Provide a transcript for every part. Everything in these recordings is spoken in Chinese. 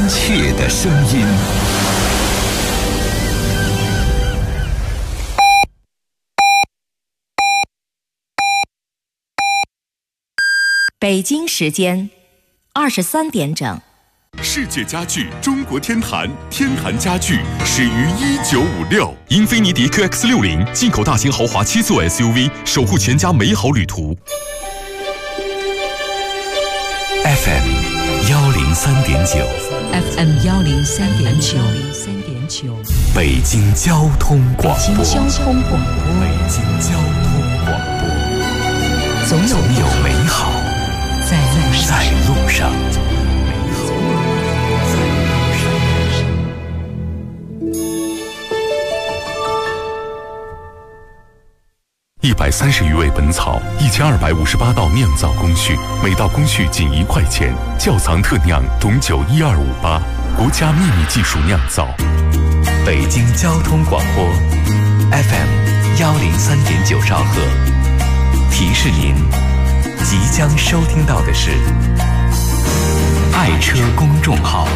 切的声音。 北京时间23点整。 世界家具中国天坛，天坛家具始于1956。英菲尼迪 QX60 进口大型豪华7座 SUV， 守护全家美好旅途。 FM 103.9 FM 103.9 北京交通广播。 北京交通广播。 北京交通广播。总有美好在路上。130余味本草，1258道酿造工序，每道工序仅1块钱。窖藏特酿种酒12588，国家秘密技术酿造。北京交通广播 FM 103.9兆赫。提示您，即将收听到的是爱车公众号。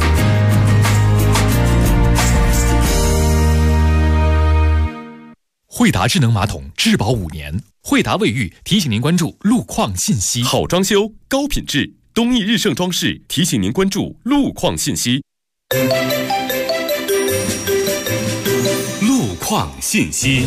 惠达智能马桶质保5年，惠达卫浴提醒您关注路况信息。 好装修，高品质，东益日盛装饰提醒您关注路况信息。 路况信息。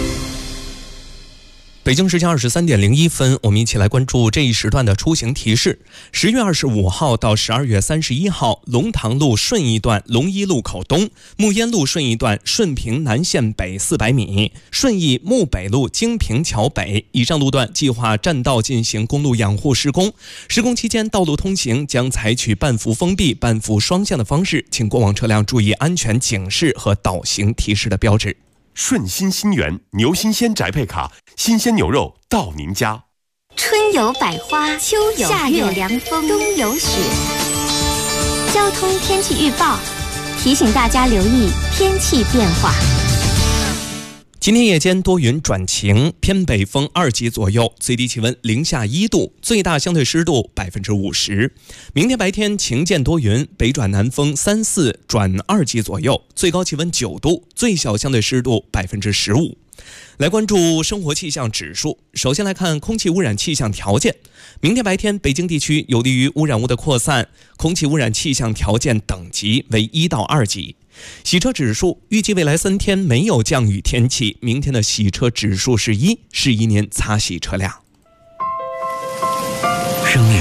北京时间23点01分，我们一起来关注这一时段的出行提示。10月25号到12月31号，龙塘路顺义段龙一路口东，木烟路顺义段顺平南线北400米，顺义木北路京平桥北以上路段计划占道进行公路养护施工。施工期间，道路通行将采取半幅封闭、半幅双向的方式，请过往车辆注意安全警示和导行提示的标志。 顺心新源牛新鲜宅配卡，新鲜牛肉到您家。 春有百花，秋有夏有凉风，冬有雪。交通天气预报提醒大家留意天气变化。 今天夜间多云转晴，偏北风2级左右，最低气温零下1度，最大相对湿度50%。明天白天晴间多云，北转南风3、4转2级左右，最高气温9度，最小相对湿度15%。来关注生活气象指数。首先来看空气污染气象条件。明天白天，北京地区有利于污染物的扩散，空气污染气象条件等级为1到2级。洗车指数，预计未来3天没有降雨天气，明天的洗车指数是1，适宜您擦洗车辆。 生命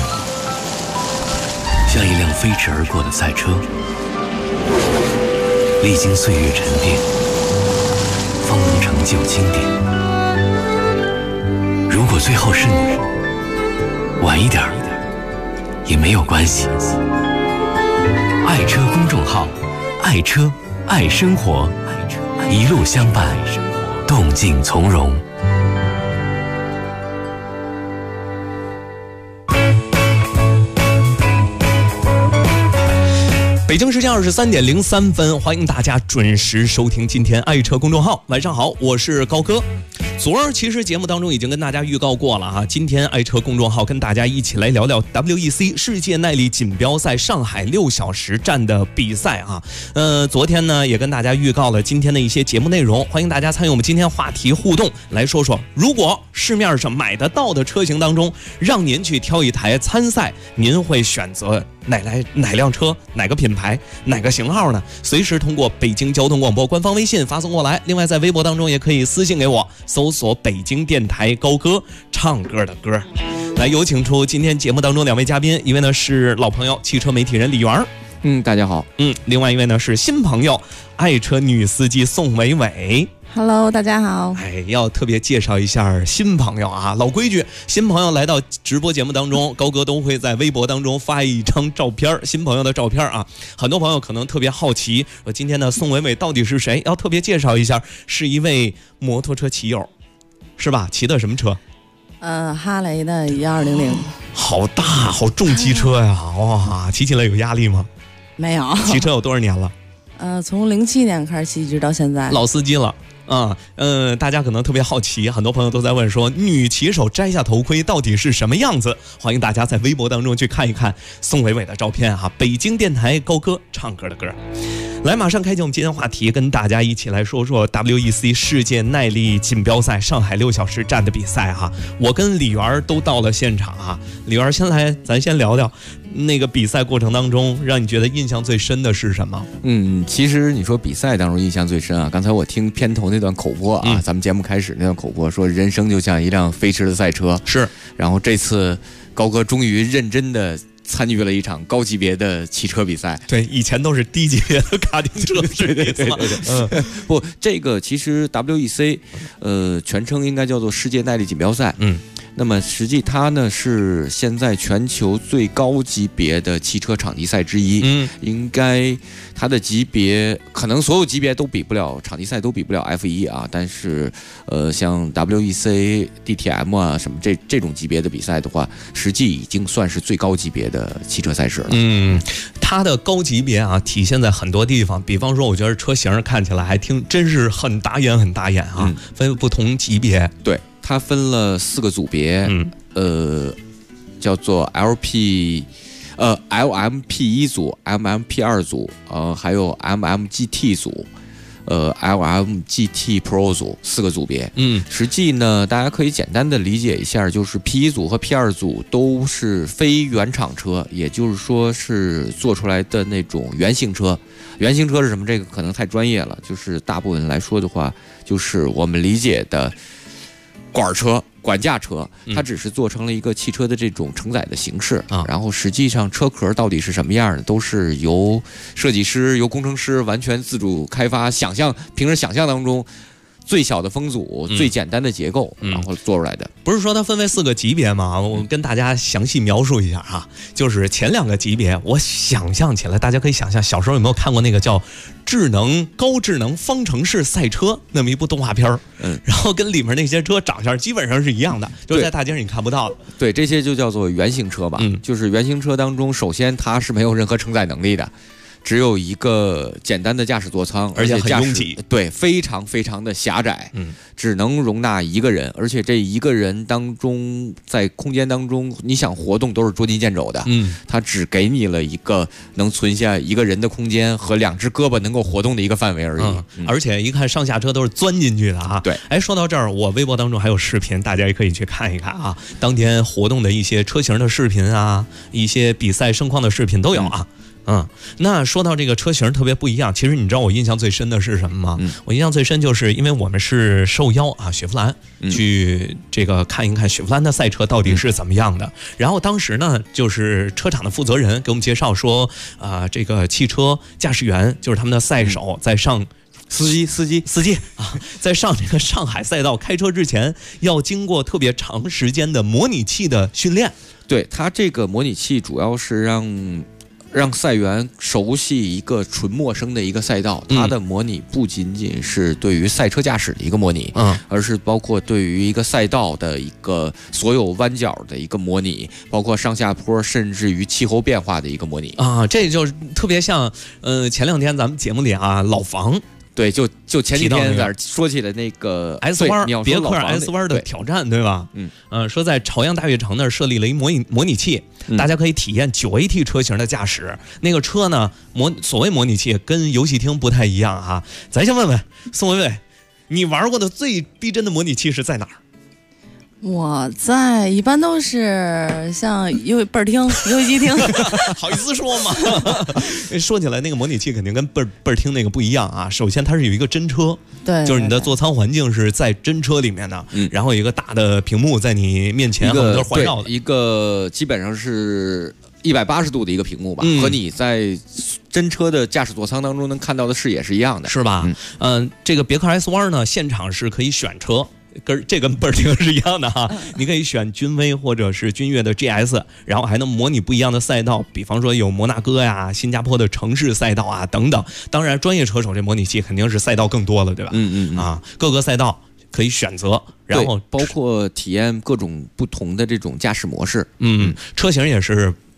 像一辆飞驰而过的赛车，历经岁月沉淀，方能成就经典。如果最后是你，晚一点也没有关系。爱车公众号，爱车爱生活，一路相伴，动静从容。 北京时间23点03分，欢迎大家准时收听今天爱车公众号。晚上好，我是高哥。昨儿其实节目当中已经跟大家预告过了哈，今天爱车公众号跟大家一起来聊聊 WEC 世界耐力锦标赛上海6小时站的比赛啊。昨天呢也跟大家预告了今天的一些节目内容，欢迎大家参与我们今天话题互动，来说说如果市面上买得到的车型当中，让您去挑一台参赛，您会选择哪辆车，哪个品牌，哪个型号呢？随时通过北京交通广播官方微信发送过来，另外在微博当中也可以私信给我，搜索北京电台高歌，唱歌的歌。来，有请出今天节目当中2位嘉宾，一位呢是老朋友汽车媒体人李源， 大家好。 另外一位呢是新朋友爱车女司机宋伟伟。 Hello， 大家好。 要特别介绍一下新朋友啊，老规矩，新朋友来到直播节目当中，高哥都会在微博当中发一张照片，新朋友的照片啊。很多朋友可能特别好奇，说今天的宋伟伟到底是谁？要特别介绍一下，是一位摩托车骑友，是吧？骑的什么车？ 哈雷的1200。 好大，好重机车呀！哇，骑起来有压力吗？ 没有。 骑车有多少年了？ 从07年开始骑，一直到现在。 老司机了。 大家可能特别好奇，很多朋友都在问说，女骑手摘下头盔到底是什么样子？欢迎大家在微博当中去看一看宋伟伟的照片哈。北京电台高歌唱歌的歌。来，马上开启我们今天话题，跟大家一起来说说 WEC 世界耐力锦标赛上海6小时站的比赛哈。我跟李媛都到了现场啊。李媛先来，咱先聊聊那个比赛过程当中，让你觉得印象最深的是什么？ 其实你说比赛当中印象最深啊，刚才我听片头那段口播啊，咱们节目开始那段口播说，人生就像一辆飞驰的赛车，是。然后这次高哥终于认真的参与了一场高级别的汽车比赛， 对，以前都是低级别的卡丁车， 对，不，这个其实 WEC，全称应该叫做世界耐力锦标赛，那么实际它呢是现在全球最高级别的汽车场地赛之一，应该它的级别可能所有级别都比不了，场地赛都比不了 F1啊，但是像 WEC、DTM 啊什么这种级别的比赛的话，实际已经算是最高级别的汽车赛事了。 它的高级别啊体现在很多地方，比方说我觉得车型看起来还真是很打眼啊，分不同级别。 对，它分了4个组别，叫做 LMP1 组、MMP2 组，还有 MMGT 组，LMGT Pro 组4个组别。实际呢，大家可以简单的理解一下，就是 P1 组和 P2 组都是非原厂车，也就是说是做出来的那种原型车。原型车是什么？这个可能太专业了，就是大部分来说的话，就是我们理解的管车、管架车，它只是做成了一个汽车的这种承载的形式，然后实际上车壳到底是什么样的，都是由设计师、由工程师完全自主开发，平时想象当中最小的风阻、最简单的结构，然后做出来的。 不是说它分为4个级别吗？我跟大家详细描述一下哈。就是前2个级别，我想象起来，大家可以想象，小时候有没有看过那个叫高智能方程式赛车那么一部动画片？然后跟里面那些车长相基本上是一样的，就在大街上你看不到的。 对，这些就叫做原型车吧。就是原型车当中，首先它是没有任何承载能力的。只有一个简单的驾驶座舱， 而且很拥挤， 对，非常非常的狭窄，只能容纳1个人，而且这1个人当中，在空间当中，你想活动都是捉襟见肘的，它只给你了一个能存下1个人的空间和2只胳膊能够活动的一个范围而已， 而且一看上下车都是钻进去的啊。 对， 说到这儿，我微博当中还有视频，大家也可以去看一看啊，当天活动的一些车型的视频啊，一些比赛盛况的视频都有啊。那说到这个车型特别不一样，其实你知道我印象最深的是什么吗？我印象最深就是因为我们是受邀啊，雪佛兰去这个看一看雪佛兰的赛车到底是怎么样的。然后当时呢，就是车厂的负责人给我们介绍说，这个汽车驾驶员就是他们的赛手在上。 司机啊，在上这个上海赛道开车之前，要经过特别长时间的模拟器的训练。 对，它这个模拟器主要是让赛员熟悉一个纯陌生的一个赛道，它的模拟不仅仅是对于赛车驾驶的一个模拟，而是包括对于一个赛道的一个所有弯角的一个模拟，包括上下坡，甚至于气候变化的一个模拟啊。这就特别像前2天咱们节目里啊，老房。 对，就前几天在说起了那个 S 弯，别克 S 弯的挑战，对吧？说在朝阳大悦城那儿设立了一模拟器，大家可以体验9AT 车型的驾驶。那个车呢，所谓模拟器跟游戏厅不太一样啊。咱先问问宋伟伟，你玩过的最逼真的模拟器是在哪儿？ 我在一般都是像倍儿厅、游戏机厅， 好意思说吗？说起来，那个模拟器肯定跟倍儿厅那个不一样啊。首先，它是有一个真车， 对， 就是你的座舱环境是在真车里面的，然后有一个大的屏幕在你面前， 都是环绕的， 一个基本上是180度的一个屏幕吧，和你在真车的驾驶座舱当中能看到的视野是一样的， 是吧？这个别克 S 弯呢，现场是可以选车。这跟倍儿厅是一样的哈，你可以选君威或者是君越的 GS， 然后还能模拟不一样的赛道，比方说有摩纳哥呀、新加坡的城市赛道啊等等。当然，专业车手这模拟器肯定是赛道更多了，对吧？各个赛道可以选择，然后包括体验各种不同的这种驾驶模式。 车型也是。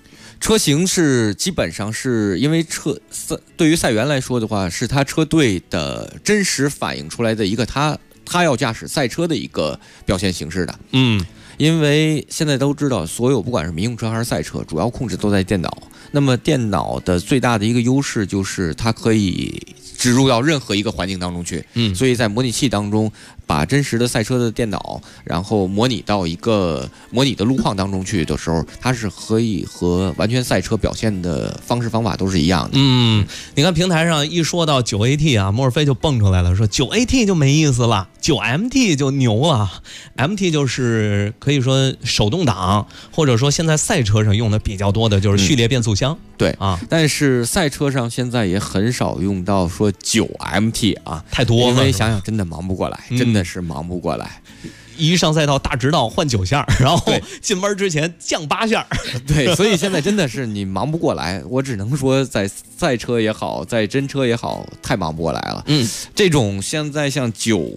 车型是基本上是因为对于赛员来说的话，是他车队的真实反映出来的一个他要驾驶赛车的一个表现形式的。因为现在都知道，所有不管是民用车还是赛车，主要控制都在电脑。那么电脑的最大的一个优势就是它可以植入到任何一个环境当中去。所以在模拟器当中，把真实的赛车的电脑，然后模拟到一个模拟的路况当中去的时候，它是可以和完全赛车表现的方式方法都是一样的。 你看平台上一说到9AT 啊，莫尔菲就蹦出来了，说9AT 就没意思了，9MT 就牛了。MT 就是可以说手动挡，或者说现在赛车上用的比较多的就是序列变速箱。 对啊，但是赛车上现在也很少用到说9MT 啊， 太多了， 因为想想真的忙不过来，真的是忙不过来。 一上赛道大直道换9下，然后进弯之前降8下。 对，所以现在真的是你忙不过来。我只能说，在赛车也好，在真车也好，太忙不过来了。这种现在像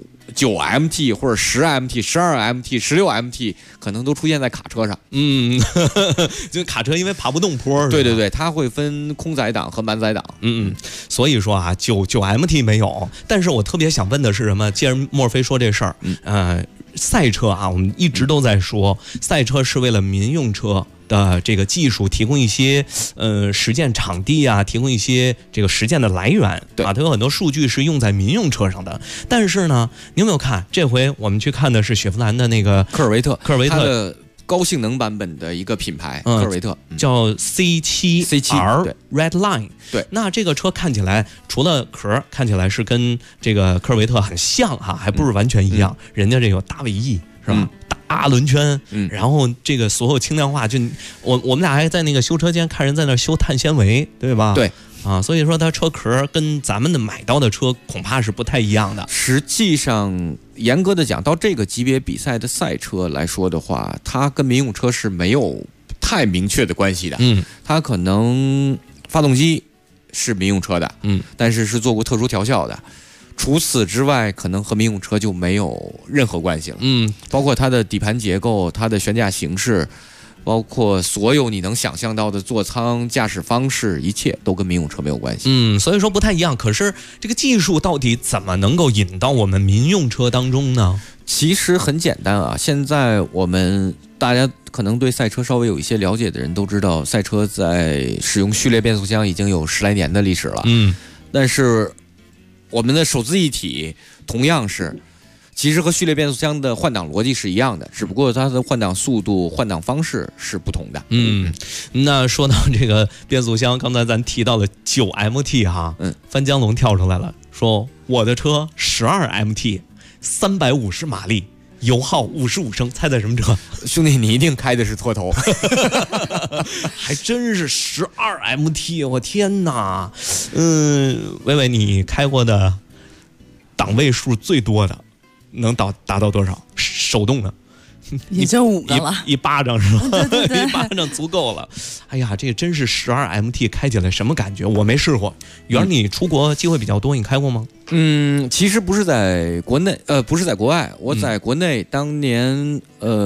9MT 或者10MT、12MT、16MT，可能都出现在卡车上。 就卡车因为爬不动坡。 对对对，它会分空载档和满载档。 所以说啊，9MT 没有。但是我特别想问的是什么？既然莫尔菲说这事儿，赛车啊，我们一直都在说，赛车是为了民用车的这个技术提供一些实践场地啊，提供一些这个实践的来源。对啊，它有很多数据是用在民用车上的。但是呢，你有没有看这回我们去看的是雪佛兰的那个科尔维特， 它的高性能版本的一个品牌，科尔维特叫 C7R Redline。 对， 那这个车看起来除了壳看起来是跟这个科尔维特很像哈，还不是完全一样。人家这有大尾翼是吧？大轮圈，然后这个所有轻量化，就我们俩还在那个修车间看人在那修碳纤维，对吧？ 对啊，所以说它车壳跟咱们的买到的车恐怕是不太一样的。 实际上，严格的讲，到这个级别比赛的赛车来说的话，它跟民用车是没有太明确的关系的。它可能发动机是民用车的，但是是做过特殊调校的。除此之外，可能和民用车就没有任何关系了。包括它的底盘结构、它的悬架形式，包括所有你能想象到的座舱、驾驶方式，一切都跟民用车没有关系。 所以说不太一样。可是这个技术到底怎么能够引到我们民用车当中呢？ 其实很简单啊，现在大家可能对赛车稍微有一些了解的人都知道，赛车在使用序列变速箱已经有10来年的历史了。但是我们的手自一体同样是，其实和序列变速箱的换挡逻辑是一样的，只不过它的换挡速度、换挡方式是不同的。 那说到这个变速箱，刚才咱提到了9MT 哈，范江龙跳出来了，说我的车12MT， 350马力。油耗55升，猜猜什么车？ 兄弟，你一定开的是拖头， 还真是12MT， 我天哪！伟伟，你开过的档位数最多的能达到多少？手动的？ 也就5个了， 一巴掌是吧？ 对一巴掌足够了。哎呀，这真是12MT开起来什么感觉？我没试过。原来你出国机会比较多，你开过吗？ 其实不是在国内，不是在国外。我在国内当年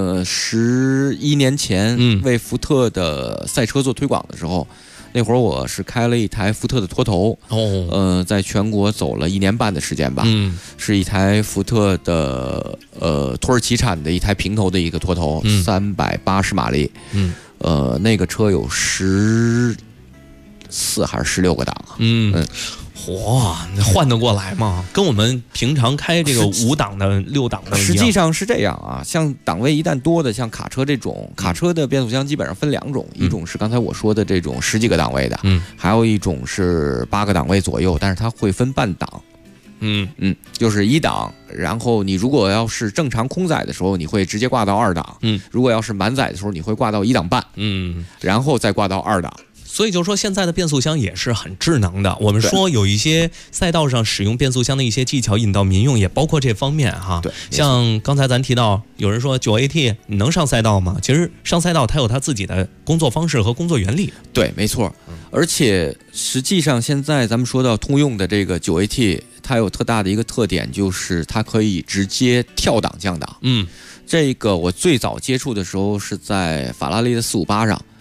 11年前为福特的赛车做推广的时候，那会儿我是开了一台福特的拖头，在全国走了1年半的时间吧，是一台福特的土耳其产的一台平头的一个拖头，380马力，那个车有14还是16个档啊， 哇，换得过来吗？跟我们平常开这个5档的、6档的一样。 实际上是这样啊，像档位一旦多的，像卡车这种，卡车的变速箱基本上分2种，一种是刚才我说的这种10几个档位的，还有一种是8个档位左右，但是它会分半档。就是1档，然后你如果要是正常空载的时候，你会直接挂到2档，如果要是满载的时候，你会挂到1档半，然后再挂到2档。 所以就说现在的变速箱也是很智能的。我们说有一些赛道上使用变速箱的一些技巧引到民用，也包括这方面哈。 对， 像刚才咱提到，有人说9AT 你能上赛道吗？其实上赛道它有它自己的工作方式和工作原理。 对，没错。而且实际上现在咱们说到通用的这个9AT，它有特大的一个特点，就是它可以直接跳档降档。这个我最早接触的时候是在法拉利的458上。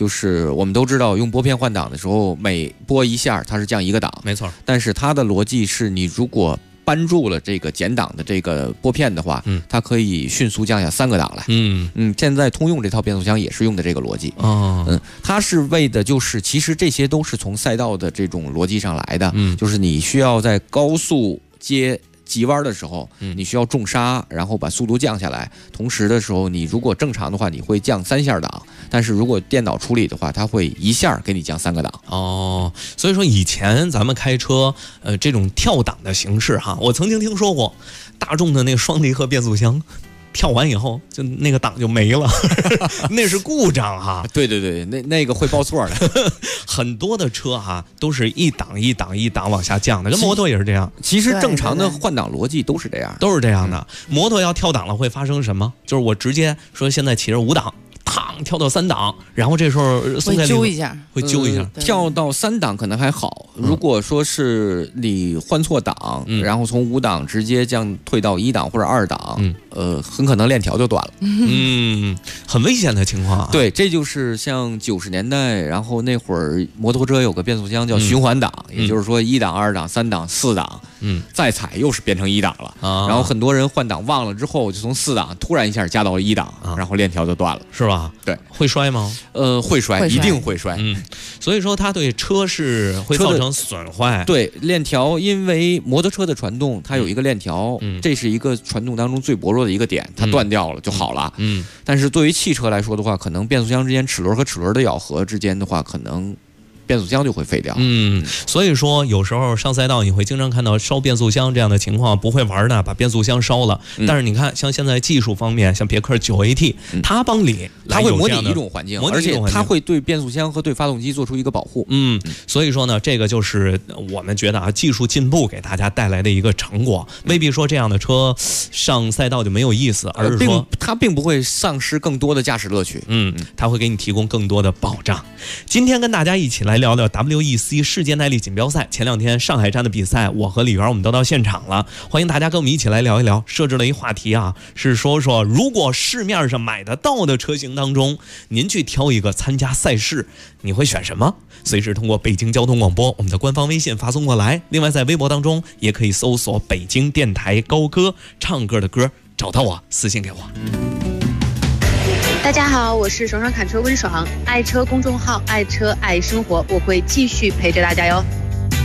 就是我们都知道用拨片换挡的时候，每拨一下它是降1个档， 没错。 但是它的逻辑是你如果扳住了这个减档的这个拨片的话，它可以迅速降下3个档来。现在通用这套变速箱也是用的这个逻辑。它是为的就是其实这些都是从赛道的这种逻辑上来的。就是你需要在高速接急弯的时候，你需要重刹，然后把速度降下来。同时的时候，你如果正常的话，你会降3下档，但是如果电脑处理的话，它会1下给你降3个档。 所以说以前咱们开车，这种跳档的形式哈，我曾经听说过，大众的那个双离合变速箱。跳完以后，就那个档就没了，那是故障哈。 对，那个会报错的。 很多的车哈都是一档一档一档往下降的，跟摩托也是这样。 其实正常的换挡逻辑都是这样， 都是这样的。摩托要跳档了会发生什么？就是我直接说现在骑着5档。跳到3档，然后这时候会揪一下， 跳到3档可能还好，如果说是你换错档，然后从5档直接退到1档或者2档，很可能链条就断了。 很危险的情况。 对，这就是像90年代，然后那会儿摩托车有个变速箱叫循环档，也就是说1档、2档、3档、4档，再踩又是变成1档了。然后很多人换挡忘了之后，就从4档突然一下加到了1档，然后链条就断了， 是吧？ 对， 会摔吗？ 会摔，一定会摔。 所以说它对车是会造成损坏。 对，链条，因为摩托车的传动它有一个链条，这是一个传动当中最薄弱的一个点，它断掉了就好了。但是对于汽车来说的话，可能变速箱之间齿轮和齿轮的咬合之间的话，可能变速箱就会废掉。 所以说有时候上赛道你会经常看到烧变速箱这样的情况，不会玩的把变速箱烧了。但是你看像现在技术方面，像别克9AT，它帮你它会模拟一种环境，而且它会对变速箱和对发动机做出一个保护。 所以说呢，这个就是我们觉得技术进步给大家带来的一个成果。未必说这样的车上赛道就没有意思，而是说它并不会丧失更多的驾驶乐趣。 它会给你提供更多的保障。今天跟大家一起来聊聊 WEC 世界耐力锦标赛。前2天上海站的比赛，我和李源我们都到现场了，欢迎大家跟我们一起来聊一聊。设置了一话题啊，是说如果市面上买得到的车型当中，您去挑一个参加赛事，你会选什么？随时通过北京交通广播我们的官方微信发送过来。另外在微博当中也可以搜索北京电台高歌，唱歌的歌，找到我私信给我。 大家好，我是爽爽侃车温爽，爱车公众号爱车爱生活，我会继续陪着大家哟。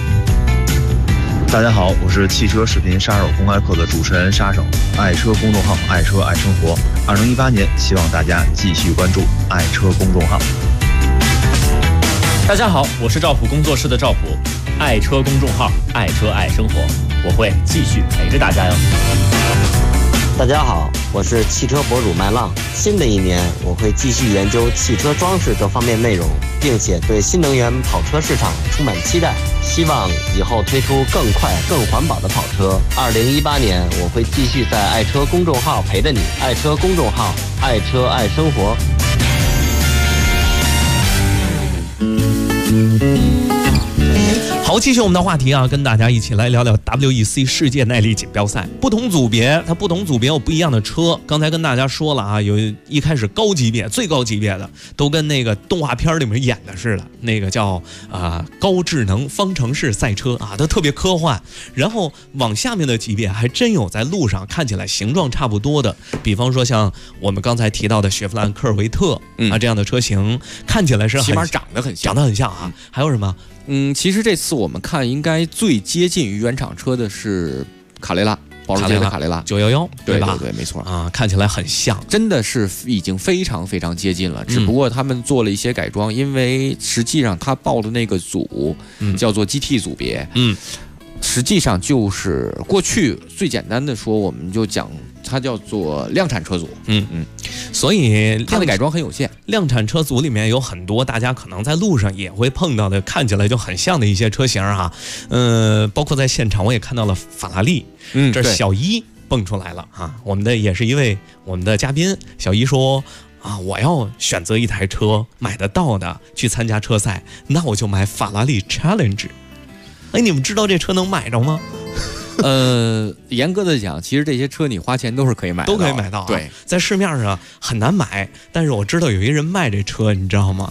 大家好，我是汽车视频杀手公开课的主持人沙手，爱车公众号爱车爱生活。2018年，希望大家继续关注爱车公众号。 大家好，我是赵普工作室的赵普，爱车公众号爱车爱生活，我会继续陪着大家哟。 大家好，我是汽车博主麦浪。新的一年，我会继续研究汽车装饰这方面内容，并且对新能源跑车市场充满期待，希望以后推出更快、更环保的跑车。2018年，我会继续在爱车公众号陪着你，爱车公众号，爱车爱生活。 好，继续我们的话题啊，跟大家一起来聊聊 WEC 世界耐力锦标赛。不同组别有不一样的车。刚才跟大家说了啊，有一开始高级别、最高级别的，都跟那个动画片里面演的似的，那个叫高智能方程式赛车啊，它特别科幻。然后往下面的级别还真有在路上看起来形状差不多的，比方说像我们刚才提到的雪佛兰科尔维特这样的车型，看起来是起码长得很像啊。还有什么？ 其实这次我们看应该最接近于原厂车的是卡雷拉，保时捷的卡雷拉 911，对吧？ 对，没错啊，看起来很像， 真的是已经非常非常接近了。只不过他们做了一些改装，因为实际上他报的那个组叫做 GT 组别，实际上就是过去最简单的说，我们就讲它叫做量产车组。 所以它的改装很有限。 量产车组里面有很多大家可能在路上也会碰到的，看起来就很像的一些车型哈。包括在现场我也看到了法拉利，这小一蹦出来了啊。我们的也是一位我们的嘉宾，小一说啊，我要选择一台车买得到的去参加车赛，那我就买法拉利 Challenge。哎，你们知道这车能买着吗？ 严格的讲，其实这些车你花钱都是可以买到， 都可以买到。 对， 在市面上很难买，但是我知道有一人卖这车，你知道吗？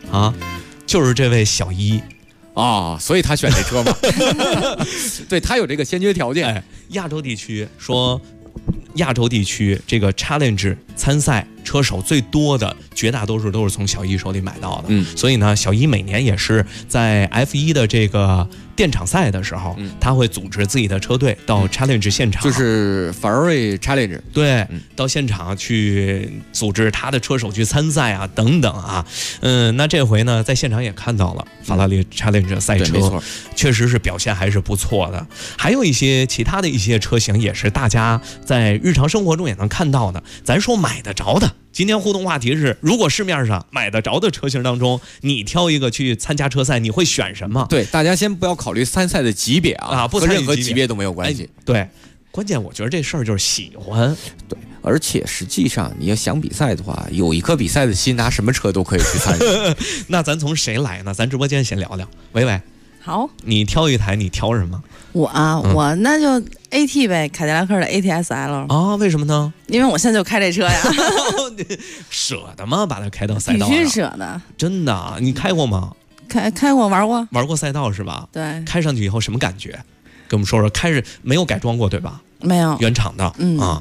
啊，就是这位小一。 所以他选这车嘛，对他有这个先决条件。 亚洲地区说，亚洲地区这个 Challenge 参赛车手最多的绝大多数都是从小一手里买到的，所以呢，小一每年也是在 F1的这个电场赛的时候，他会组织自己的车队到 Challenge 现场， 就是 Ferrari Challenge， 对，到现场去组织他的车手去参赛啊，等等啊，那这回呢，在现场也看到了法拉利 Challenge 赛车， 没错， 确实是表现还是不错的。还有一些其他的一些车型也是大家在日常生活中也能看到的。咱说买得着的，今天互动话题是：如果市面上买得着的车型当中，你挑一个去参加车赛，你会选什么？ 对，大家先不要考虑参赛的级别不和任何级别都没有关系。 对，关键我觉得这事儿就是喜欢。 对，而且实际上你要想比赛的话，有一颗比赛的心，拿什么车都可以去参与。 那咱从谁来呢？咱直播间先聊聊。伟伟， 好， 你挑一台，你挑什么？ 我那就 AT 呗，凯迪拉克的 ATSL 啊？为什么呢？ 因为我现在就开这车呀。 舍得吗？把它开到赛道上？ 必须舍得。 真的？你开过吗？ 开过，玩过赛道是吧？ 对。 开上去以后什么感觉？跟我们说说。开着没有改装过对吧？ 没有， 原厂的。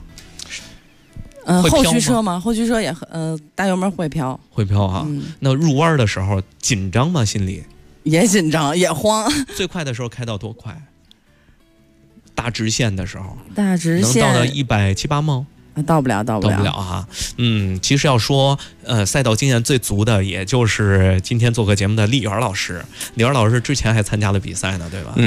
后驱车吗？后驱车也大油门会飘。 会飘啊。那入弯的时候紧张吗？心里？ 也紧张，也慌。 最快的时候开到多快？大直线的时候， 大直线能到170、180吗？ 到不了啊。其实要说，赛道经验最足的，也就是今天做客节目的李元老师。李元老师之前还参加了比赛呢，对吧？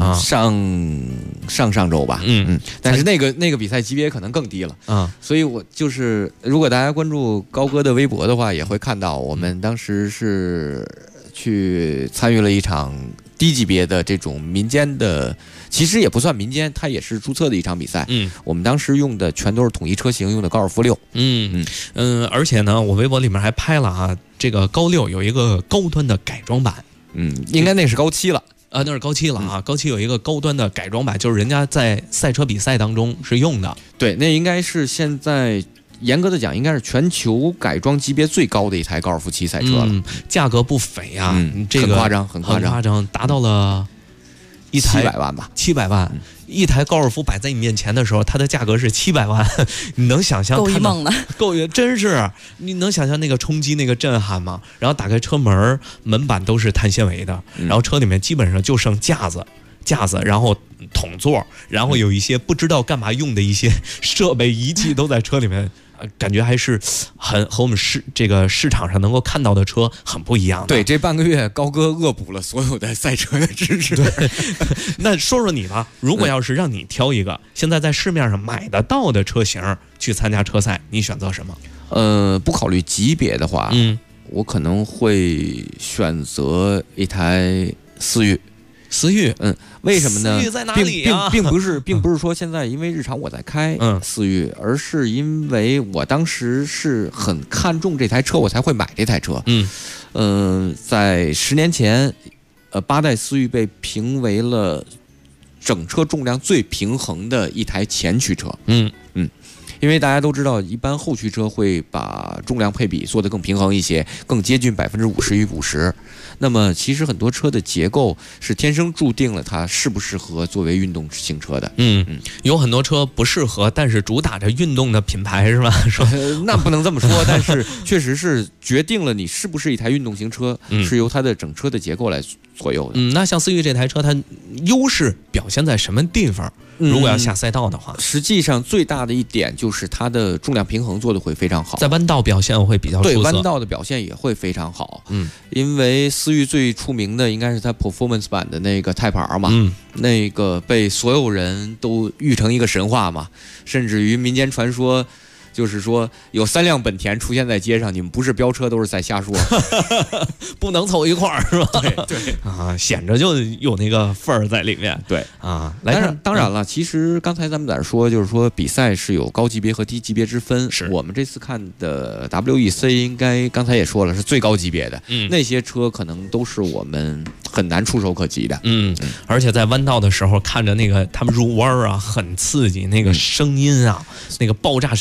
上周吧。但是那个比赛级别可能更低了。所以我就是，如果大家关注高哥的微博的话，也会看到我们当时是去参与了一场低级别的这种民间的。其实也不算民间，它也是注册的一场比赛。我们当时用的全都是统一车型，用的高尔夫6。 而且呢，我微博里面还拍了这个高6有一个高端的改装版。 应该那是高7了。 那是高7了啊。高7有一个高端的改装版，就是人家在赛车比赛当中是用的。 对，那应该是现在严格的讲，应该是全球改装级别最高的一台高尔夫7赛车了。 价格不菲啊，这个很夸张， 达到了。一台 700万吧 ，700万，一台高尔夫摆在你面前的时候，它的价格是700万，你能想象？ 够一梦的， 真是，你能想象那个冲击、那个震撼吗？然后打开车门，门板都是碳纤维的，然后车里面基本上就剩架子，然后筒座，然后有一些不知道干嘛用的一些设备仪器都在车里面。感觉还是和我们这个市场上能够看到的车很不一样的。 对，这半个月高哥恶补了所有的赛车的知识。 那说说你吧，如果要是让你挑一个现在在市面上买得到的车型去参加车赛，你选择什么？ 不考虑级别的话，我可能会选择一台思域。 思域， 为什么呢？ 思域在哪里啊？ 并不是说现在因为日常我在开思域，而是因为我当时是很看重这台车，我才会买这台车。在10年前，8代思域被评为了整车重量最平衡的一台前驱车。因为大家都知道，一般后驱车会把重量配比做得更平衡一些，更接近50%与50%。那么其实很多车的结构是天生注定了它适不适合作为运动型车的。 有很多车不适合，但是主打着运动的品牌是吧？ 那不能这么说，但是确实是决定了你是不是一台运动型车，是由它的整车的结构来左右的。 那像思域这台车，它优势表现在什么地方？如果要下赛道的话， 实际上最大的一点就是它的重量平衡做得会非常好， 在弯道表现会比较出色。 对，弯道的表现也会非常好。因为思域最出名的应该是它 Performance 版的那个Type R 嘛，那个被所有人都誉成一个神话嘛，甚至于民间传说。就是说，有3辆本田出现在街上，你们不是飙车，都是在瞎说， 不能凑一块儿，是吧？ 对啊，显着就有那个份儿在里面。 对啊， 当然了，其实刚才咱们在这说，就是说比赛是有高级别和低级别之分。 是我们这次看的 WEC 应该刚才也说了是最高级别的，那些车可能都是我们很难触手可及的。 而且在弯道的时候看着那个他们入弯啊，很刺激，那个声音啊，那个爆炸声音，就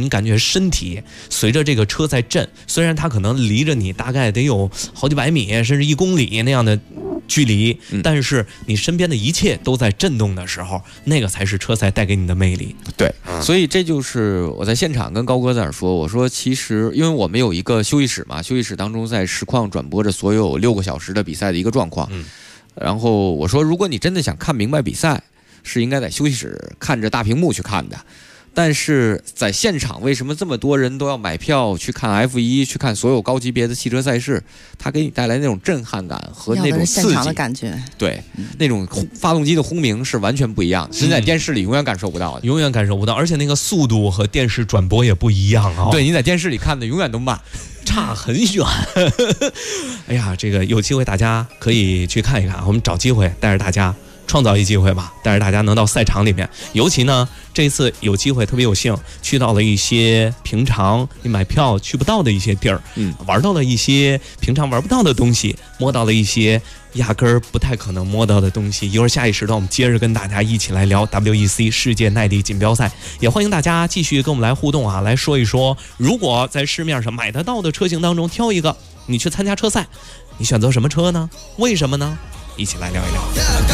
你感觉身体随着这个车在震，虽然它可能离着你大概得有好几百米甚至1公里那样的距离，但是你身边的一切都在震动的时候，那个才是车赛带给你的魅力。 对，所以这就是我在现场跟高哥在那说，我说其实因为我们有一个休息室嘛，休息室当中在实况转播着所有6个小时的比赛的一个状况，然后我说如果你真的想看明白比赛，是应该在休息室看着大屏幕去看的。但是在现场，为什么这么多人都要买票去看 F1， 去看所有高级别的汽车赛事？它给你带来那种震撼感和那种刺激现场的感觉， 对，那种发动机的轰鸣是完全不一样的，是在电视里永远感受不到的， 永远感受不到，而且那个速度和电视转播也不一样啊。 对，你在电视里看的永远都慢， 差很远。哎呀，这个有机会大家可以去看一看，我们找机会带着大家。创造一机会吧，带着大家能到赛场里面。尤其呢，这次有机会特别有幸去到了一些平常你买票去不到的一些地儿，玩到了一些平常玩不到的东西，摸到了一些压根儿不太可能摸到的东西。一会儿下一时段我们接着跟大家一起来聊 WEC 世界耐力锦标赛，也欢迎大家继续跟我们来互动啊，来说一说，如果在市面上买得到的车型当中挑一个，你去参加车赛，你选择什么车呢？为什么呢？一起来聊一聊。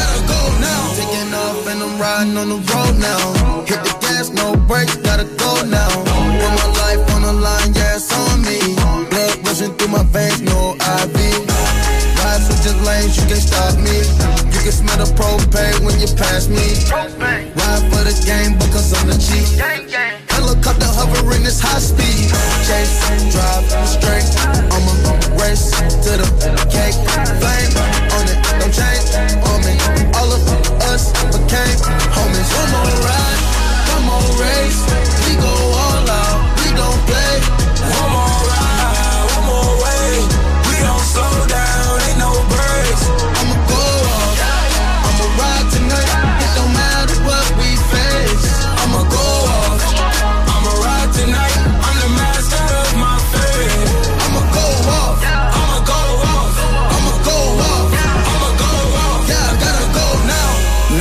Switching lanes, you can't stop me. You can smell the propane when you pass me. Ride for the game because I'm the chief. Helicopter hovering this high speed. Chase, drive, straight. I'ma race to the cake. Flame on it, don't change on me. All of us became homies. One more ride, one more race. We go all out, we don't play. One more ride, one more way. We don't slow down, ain't no breaks. I'ma go off, I'ma ride tonight. It don't matter what we face. I'ma go off, I'ma ride tonight. I'm the master of my fate. I'ma go off, I'ma go off, I'ma go off, I'ma go off. Yeah, I gotta go now.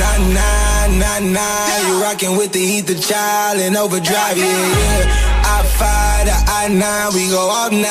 Nah, you rockin' with the ether child and overdrive, yeah. I-5 to I-9, we go all night.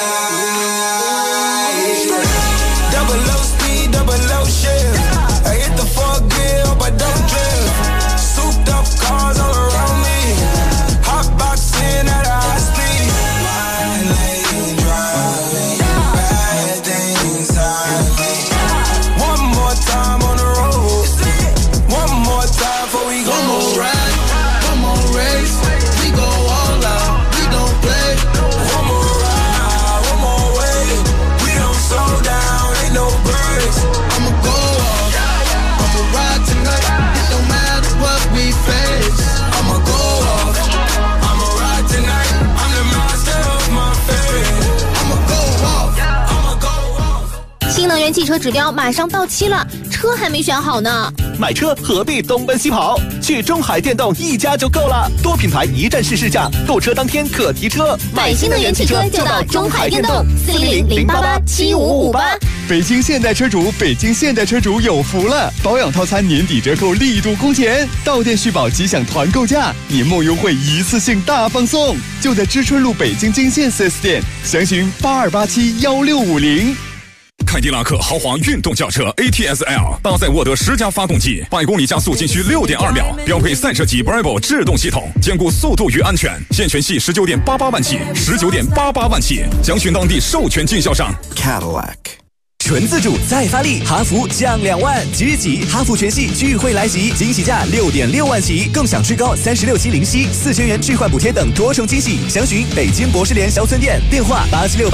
Double low speed, double low shift. I hit the 4th gear, hope I don't drift. Souped up cars all around me. Hot boxing at a high speed. Wine lane driving, bad things happening. One more time on the road. One more time before we go. One more ride, one more race. We go all out, we don't play. One more ride, one more way. We don't slow down, ain't no breaks. I'ma go off, I'ma ride tonight. It don't matter what we face. I'ma go off, I'ma ride tonight. I'm the master of my fate. I'ma go off, I'ma go off. 新能源汽车指标马上到期了，车还没选好呢。 买车何必东奔西跑？去中海电动一家就够了，多品牌一站式试驾，购车当天可提车。 买新能源汽车就到中海电动，400-088-7558。 北京现代车主，北京现代车主有福了！保养套餐年底折扣力度空前，到店续保即享团购价，年末优惠一次性大放送，就在知春路北京金线 4S 店，详询82871650。 凯迪拉克豪华运动轿车 ATS-L 搭载沃德10加发动机，100公里加速仅需6.2秒，标配赛车级 Bravo 制动系统，兼顾速度与安全。现权系19.88万起，19.88万起，详询当地授权经销商。 Cadillac。纯自主再发力，哈弗降2万，即日起哈弗全系聚会来袭，惊喜价6.6万起，更享税高36期零息，4000元置换补贴等多重惊喜。详询北京博士联销村店，电话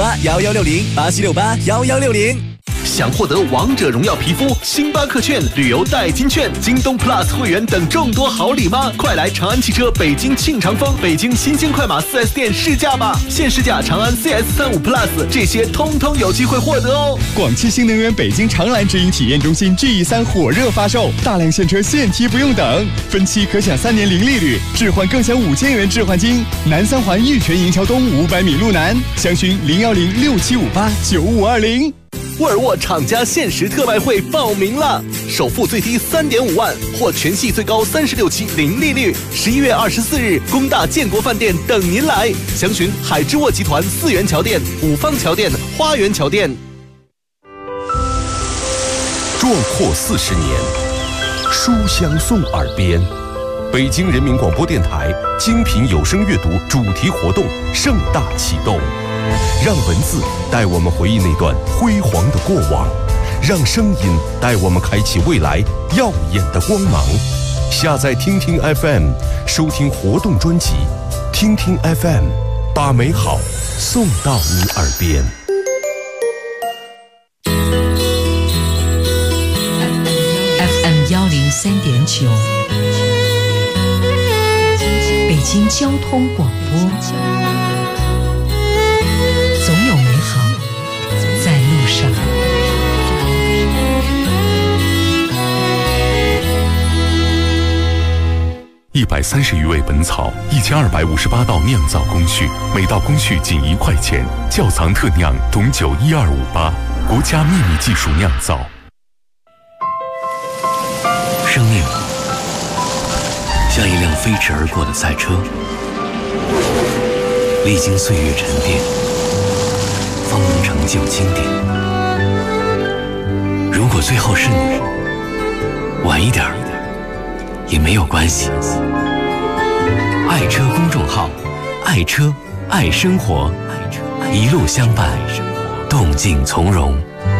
87681160，87681160。 想获得王者荣耀皮肤、星巴克券、旅游代金券、京东 Plus 会员等众多好礼吗？快来长安汽车北京庆长丰、北京新兴快马 4S 店试驾吧！现试驾长安 CS35 Plus， 这些通通有机会获得哦！ 广汽新能源北京长蓝直营体验中心 GE3 火热发售，大量现车现提不用等，分期可享3年零利率，置换更享5000元置换金。南三环玉泉营桥东500米路南，详询01067589520。 沃尔沃厂家限时特卖会报名了，首付最低3.5万，或全系最高36期零利率。11月24日，工大建国饭店等您来，详询海之沃集团4元桥店、五方桥店、花园桥店。 壮阔40年，书香送耳边。北京人民广播电台精品有声阅读主题活动盛大启动，让文字带我们回忆那段辉煌的过往，让声音带我们开启未来耀眼的光芒。下载听听 FM， 收听活动专辑，听听 FM， 把美好送到你耳边。 103.9，北京交通广播，总有美好在路上。 130余味本草，1258道酿造工序，每道工序仅1块钱。窖藏特酿董酒12588，国家秘密技术酿造。 生命像一辆飞驰而过的赛车，历经岁月沉淀，方能成就经典。如果最后是你，晚一点也没有关系。爱车公众号，爱车爱生活，一路相伴，动静从容。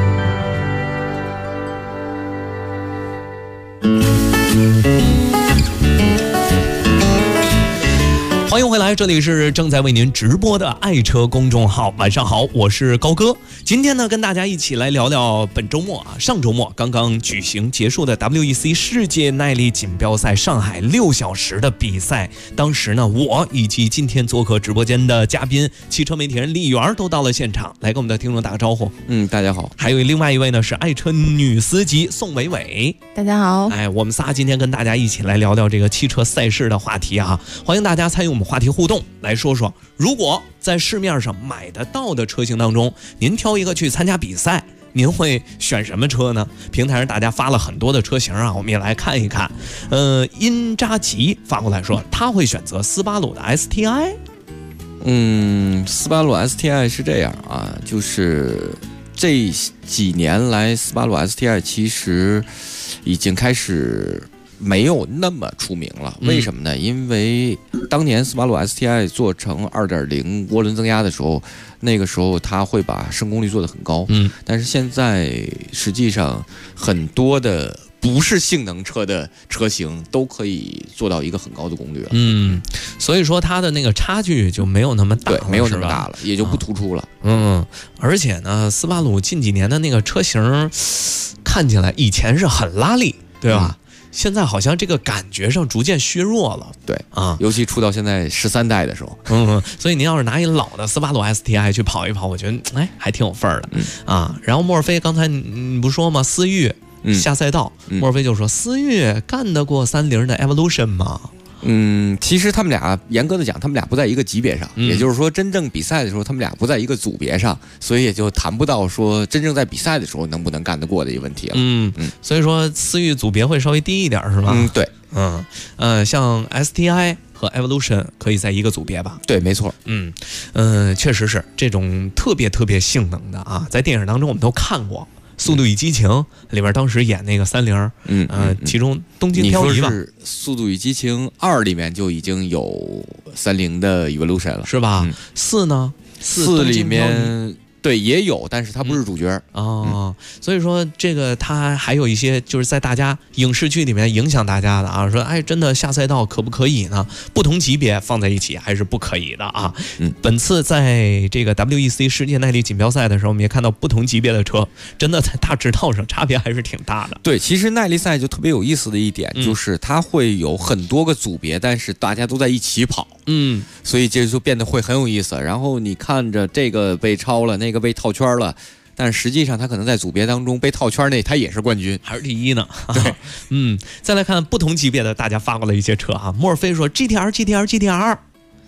欢迎回来，这里是正在为您直播的爱车公众号。晚上好，我是高哥。今天呢，跟大家一起来聊聊本周末上周末刚刚举行结束的 WEC 世界耐力锦标赛上海6小时的比赛。当时呢，我以及今天做客直播间的嘉宾汽车媒体人李媛都到了现场，来跟我们的听众打个招呼。 大家好。 还有另外一位呢是爱车女司机宋伟伟。 大家好。 我们仨今天跟大家一起来聊聊这个汽车赛事的话题啊，欢迎大家参与我们话题互动，来说说如果在市面上买得到的车型当中，您挑一个去参加比赛，您会选什么车呢？平台上大家发了很多的车型啊，我们也来看一看。殷扎吉发过来说他会选择斯巴鲁的 STI。 斯巴鲁 STI 是这样啊，就是这几年来斯巴鲁 STI 其实已经开始没有那么出名了。为什么呢？因为当年斯巴鲁 STI 做成 2.0 涡轮增压的时候，那个时候它会把升功率做得很高。但是现在实际上很多的不是性能车的车型都可以做到一个很高的功率了。 所以说它的那个差距就没有那么大了， 对，没有那么大了，也就不突出了。 而且呢，斯巴鲁近几年的那个车型看起来以前是很拉力，对吧？现在好像这个感觉上逐渐削弱了。 对啊，尤其出到现在13代的时候。 所以您要是拿一老的斯巴鲁 STI 去跑一跑，我觉得还挺有份儿的。然后墨尔菲刚才你不说吗？思域下赛道，墨尔菲就说思域干得过30的 Evolution 吗？ 其实他们俩严格的讲，他们俩不在一个级别上，也就是说，真正比赛的时候，他们俩不在一个组别上，所以也就谈不到说真正在比赛的时候能不能干得过的一个问题了。 所以说思域组别会稍微低一点，是吧？ 对。 像 STI 和 Evolution 可以在一个组别吧？ 对，没错。 确实是这种特别性能的啊，在电影当中我们都看过。速度与激情里面当时演那个30，其中东京漂移吧， 你说是速度与激情2里面就已经有30的 Evolution 了， 是吧？4呢 ？4里面对也有，但是它不是主角所以说这个它还有一些就是在大家影视剧里面影响大家的啊，说真的下赛道可不可以呢？不同级别放在一起还是不可以的啊。本次在这个 WEC 世界耐力锦标赛的时候，我们也看到不同级别的车真的在大直道上差别还是挺大的。 对，其实耐力赛就特别有意思的一点就是它会有很多个组别，但是大家都在一起跑，所以这就变得会很有意思。然后你看着这个被超了，那个被套圈了，但实际上他可能在组别当中被套圈内他也是冠军， 还是第一呢。 对， 再来看不同级别的大家发过来一些车啊。墨尔菲说 GTR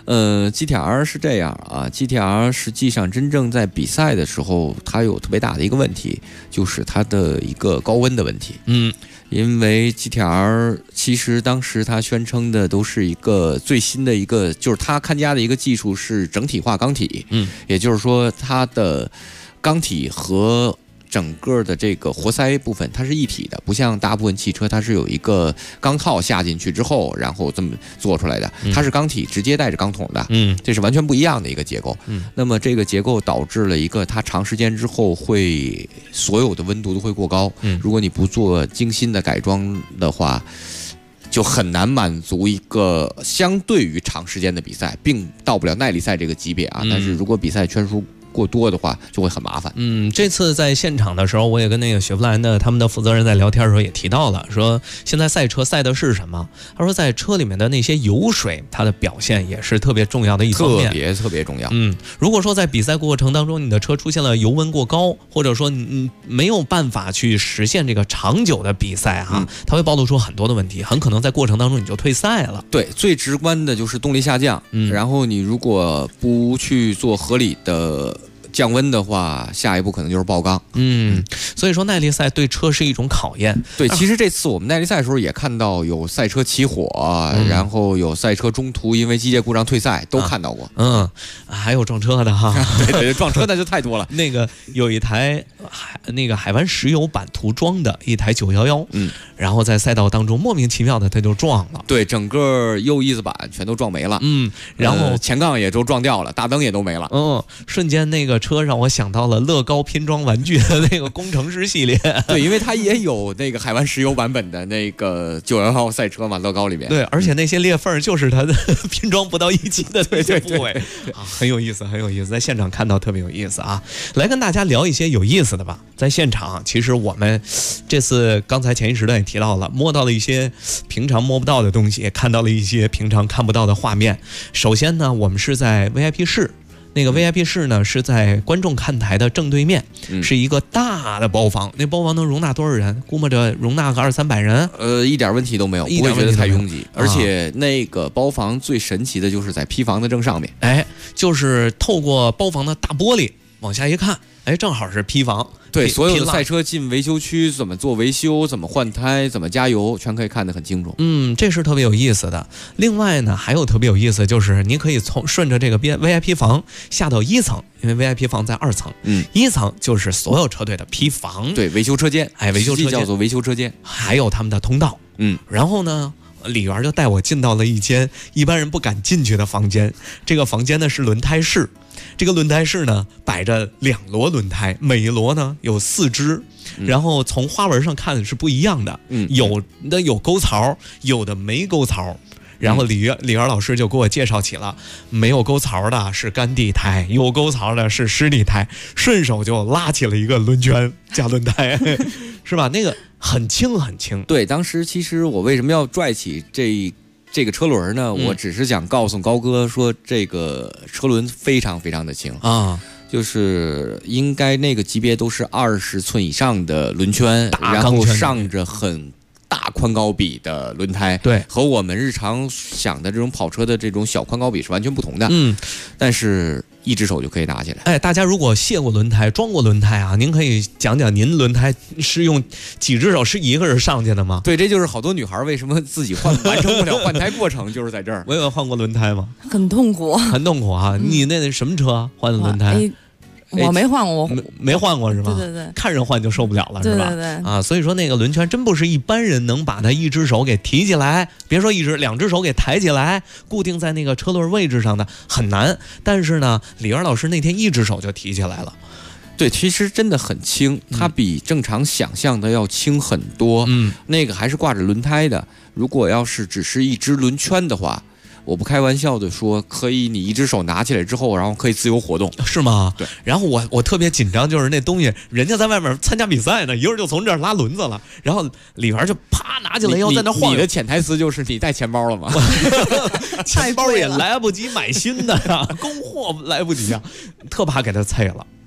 GTR 是这样啊 ，GTR 实际上真正在比赛的时候，它有特别大的一个问题，就是它的一个高温的问题。因为 GTR 其实当时它宣称的都是一个最新的一个，就是它看家的一个技术是整体化钢体，也就是说它的钢体和整个的这个活塞部分它是一体的，不像大部分汽车它是有一个钢套下进去之后，然后这么做出来的，它是钢体直接带着钢筒的，这是完全不一样的一个结构。那么这个结构导致了一个它长时间之后会所有的温度都会过高，如果你不做精心的改装的话，就很难满足一个相对于长时间的比赛，并到不了耐力赛这个级别啊。但是如果比赛圈数过多的话就会很麻烦。 这次在现场的时候，我也跟那个雪佛兰的他们的负责人在聊天的时候也提到了，说现在赛车赛的是什么？他说在车里面的那些油水，它的表现也是特别重要的一方面， 特别重要。 如果说在比赛过程当中，你的车出现了油温过高，或者说你没有办法去实现这个长久的比赛它会暴露出很多的问题，很可能在过程当中你就退赛了。 对，最直观的就是动力下降。然后你如果不去做合理的降温的话，下一步可能就是爆缸。 所以说耐力赛对车是一种考验。 对，其实这次我们耐力赛的时候也看到有赛车起火，然后有赛车中途因为机械故障退赛，都看到过。 还有撞车的哈。 对，撞车那就太多了。 那个有一台海湾石油版涂装的一台911，然后在赛道当中莫名其妙的它就撞了。 对，整个右翼子板全都撞没了。 然后前杠也都撞掉了，大灯也都没了。 瞬间那个车让我想到了乐高拼装玩具的那个工程师系列。 对，因为它也有那个海湾石油版本的那个911赛车嘛，乐高里面。 对，而且那些裂缝就是它的拼装不到一起的那些部位。很有意思，很有意思，在现场看到特别有意思啊！来跟大家聊一些有意思的吧。在现场，其实我们这次刚才前一时段也提到了，摸到了一些平常摸不到的东西，也看到了一些平常看不到的画面。首先呢，我们是在 VIP 室。那个 VIP 室呢是在观众看台的正对面，是一个大的包房。那包房能容纳多少人？估摸着容纳个200-300人。 一点问题都没有，不会觉得太拥挤。而且那个包房最神奇的就是在P房的正上面， 就是透过包房的大玻璃往下一看，正好是P房。 对，所有的赛车进维修区怎么做维修，怎么换胎，怎么加油，全可以看得很清楚。 这是特别有意思的。另外呢，还有特别有意思，就是你可以顺着这个 VIP 房下到1层，因为 VIP 房在2层。1层就是所有车队的P房， 对，维修车间， 维修车间叫做维修车间， 还有他们的通道。然后呢，李源就带我进到了一间一般人不敢进去的房间。这个房间呢是轮胎室。这个轮胎室呢摆着2摞轮胎，每一摞呢有4只，然后从花纹上看是不一样的，有的有沟槽，有的没沟槽。然后李源老师就给我介绍起了，没有沟槽的是干地胎，有沟槽的是湿地胎，顺手就拉起了一个轮圈加轮胎，是吧？那个很轻很轻。 对，当时其实我为什么要拽起这个车轮呢？我只是想告诉高哥说，这个车轮非常非常的轻啊， 就是应该那个级别都是20寸以上的轮圈，然后上着很大宽高比的轮胎， 对， 和我们日常想的这种跑车的这种小宽高比是完全不同的。但是一只手就可以拿起来。 大家如果卸过轮胎、装过轮胎啊，您可以讲讲您轮胎是用几只手，是一个人上去的吗？ 对，这就是好多女孩为什么自己完成不了换胎过程，就是在这儿。 我有换过轮胎吗？ 很痛苦， 很痛苦啊！你那什么车换的轮胎？ 我没换过， 没换过是吧？ 对对对， 看人换就受不了了，是吧？ 对对对啊，所以说那个轮圈真不是一般人能把它一只手给提起来，别说2只手给抬起来，固定在那个车轮位置上的很难。但是呢，李源老师那天一只手就提起来了。 对，其实真的很轻，它比正常想象的要轻很多。那个还是挂着轮胎的，如果要是只是一只轮圈的话，我不开玩笑的说，可以你一只手拿起来之后，然后可以自由活动， 是吗？ 对。 然后我特别紧张，就是那东西，人家在外面参加比赛呢，一会儿就从这儿拉轮子了，然后里边就啪拿起来，要在那晃。 你的潜台词就是你带钱包了吗？ 钱包也来不及买新的呀，供货来不及啊，特怕给他碎了。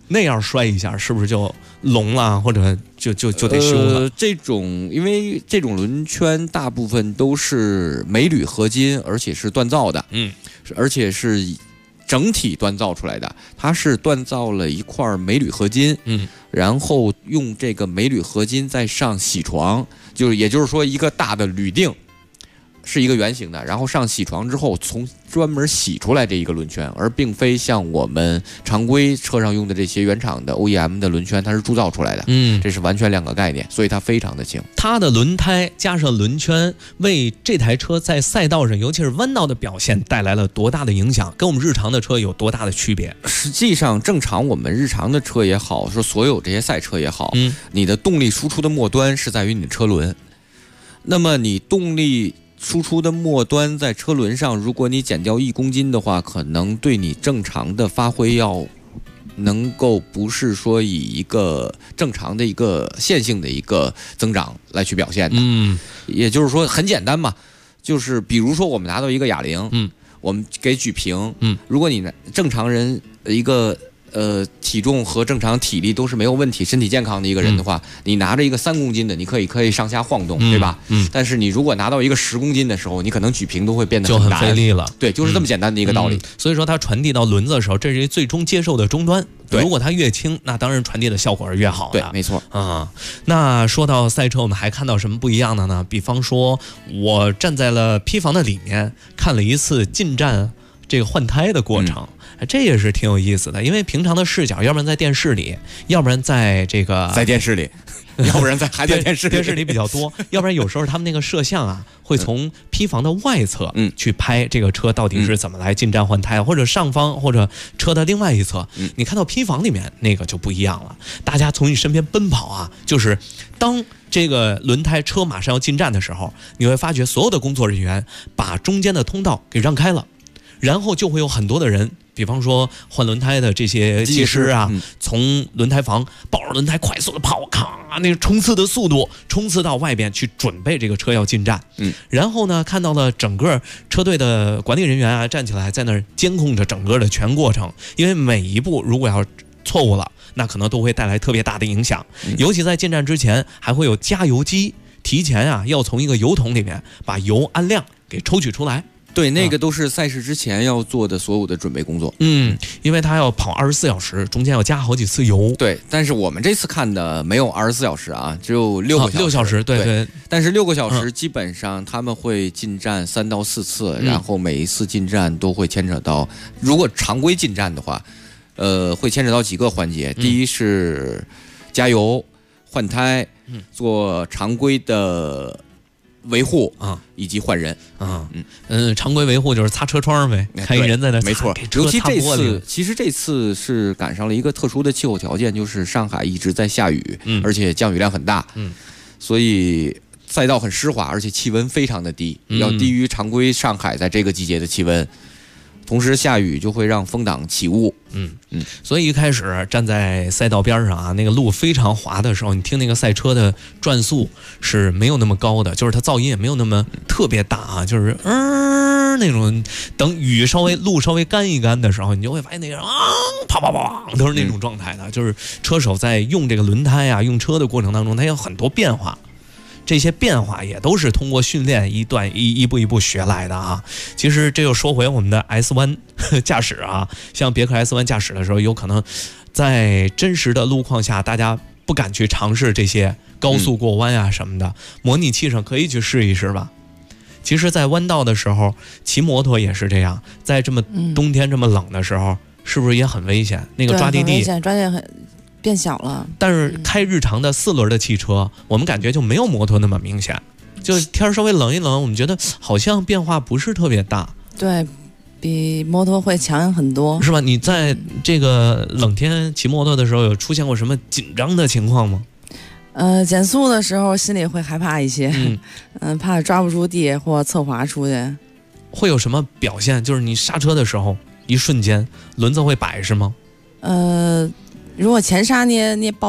那样摔一下，是不是就聋了，或者就得修了？ 因为这种轮圈大部分都是镁铝合金，而且是锻造的，而且是整体锻造出来的。它是锻造了一块镁铝合金，然后用这个镁铝合金再上铣床，也就是说一个大的铝锭。是一个圆形的，然后上铣床之后，从专门铣出来这一个轮圈，而并非像我们常规车上用的这些原厂的 OEM 的轮圈，它是铸造出来的，这是完全两个概念，所以它非常的轻。 它的轮胎加上轮圈，为这台车在赛道上，尤其是弯道的表现带来了多大的影响？跟我们日常的车有多大的区别？ 实际上，正常我们日常的车也好，说所有这些赛车也好，你的动力输出的末端是在于你的车轮，那么你动力输出的末端在车轮上，如果你减掉1公斤的话，可能对你正常的发挥要能够不是说以一个正常的一个线性的一个增长来去表现的。也就是说很简单嘛，就是比如说我们拿到一个哑铃，我们给举平，如果你正常人一个体重和正常体力都是没有问题、身体健康的一个人的话，你拿着一个3公斤的，你可以上下晃动，对吧？但是你如果拿到一个10公斤的时候，你可能举平都会变得就很费力了。 对，就是这么简单的一个道理。 所以说它传递到轮子的时候，这是最终接受的终端。如果它越轻，那当然传递的效果是越好的。 对，没错啊。那说到赛车，我们还看到什么不一样的呢？比方说，我站在了坯房的里面，看了一次进站这个换胎的过程。这也是挺有意思的，因为平常的视角，要不然在电视里，要不然在电视里，要不然还在电视里比较多，要不然有时候他们那个摄像啊，会从坯房的外侧去拍这个车到底是怎么来进站换胎，或者上方或者车的另外一侧，你看到坯房里面那个就不一样了，大家从你身边奔跑啊，就是当这个轮胎车马上要进站的时候，你会发觉所有的工作人员把中间的通道给让开了，然后就会有很多的人，比方说换轮胎的这些技师啊，从轮胎房抱着轮胎快速的跑，咔，那个冲刺的速度冲刺到外边去准备这个车要进站。然后呢，看到了整个车队的管理人员啊站起来在那儿监控着整个的全过程，因为每一步如果要错误了，那可能都会带来特别大的影响。尤其在进站之前，还会有加油机提前啊要从一个油桶里面把油按量给抽取出来。 对，那个都是赛事之前要做的所有的准备工作。 因为它要跑24小时，中间要加好几次油。 对，但是我们这次看的没有24小时啊，只有6个小时。 6小时，对。 但是6个小时基本上他们会进站3到4次，然后每一次进站都会牵扯到，如果常规进站的话，会牵扯到几个环节。第一是加油、换胎，做常规的维护以及换人常规维护就是擦车窗呗，看一人在那没错。尤其这次是赶上了一个特殊的气候条件，就是上海一直在下雨，而且降雨量很大，所以赛道很湿滑，而且气温非常的低，要低于常规上海在这个季节的气温。同时下雨就会让风挡起雾， 所以一开始站在赛道边上啊，那个路非常滑的时候，你听那个赛车的转速是没有那么高的，就是它噪音也没有那么特别大啊，就是那种。等路稍微干一干的时候，你就会发现那个啪啪啪都是那种状态的，就是车手在用这个轮胎啊、用车的过程当中，它有很多变化。这些变化也都是通过训练一步一步学来的啊。其实这就说回我们的 S1 驾驶啊，像别克 S1 驾驶的时候，有可能在真实的路况下，大家不敢去尝试这些高速过弯啊什么的，模拟器上可以去试一试吧。其实在弯道的时候骑摩托也是这样，在这么冬天这么冷的时候，是不是也很危险？那个抓地力抓地很变小了， 但是开日常的4轮的汽车，我们感觉就没有摩托那么明显，就天稍微冷一冷，我们觉得好像变化不是特别大。 对，比摩托会强很多， 是吧？你在这个冷天骑摩托的时候，有出现过什么紧张的情况吗？ 减速的时候心里会害怕一些，怕抓不住地或侧滑出去。 会有什么表现？就是你刹车的时候，一瞬间轮子会摆是吗？ 如果前刹捏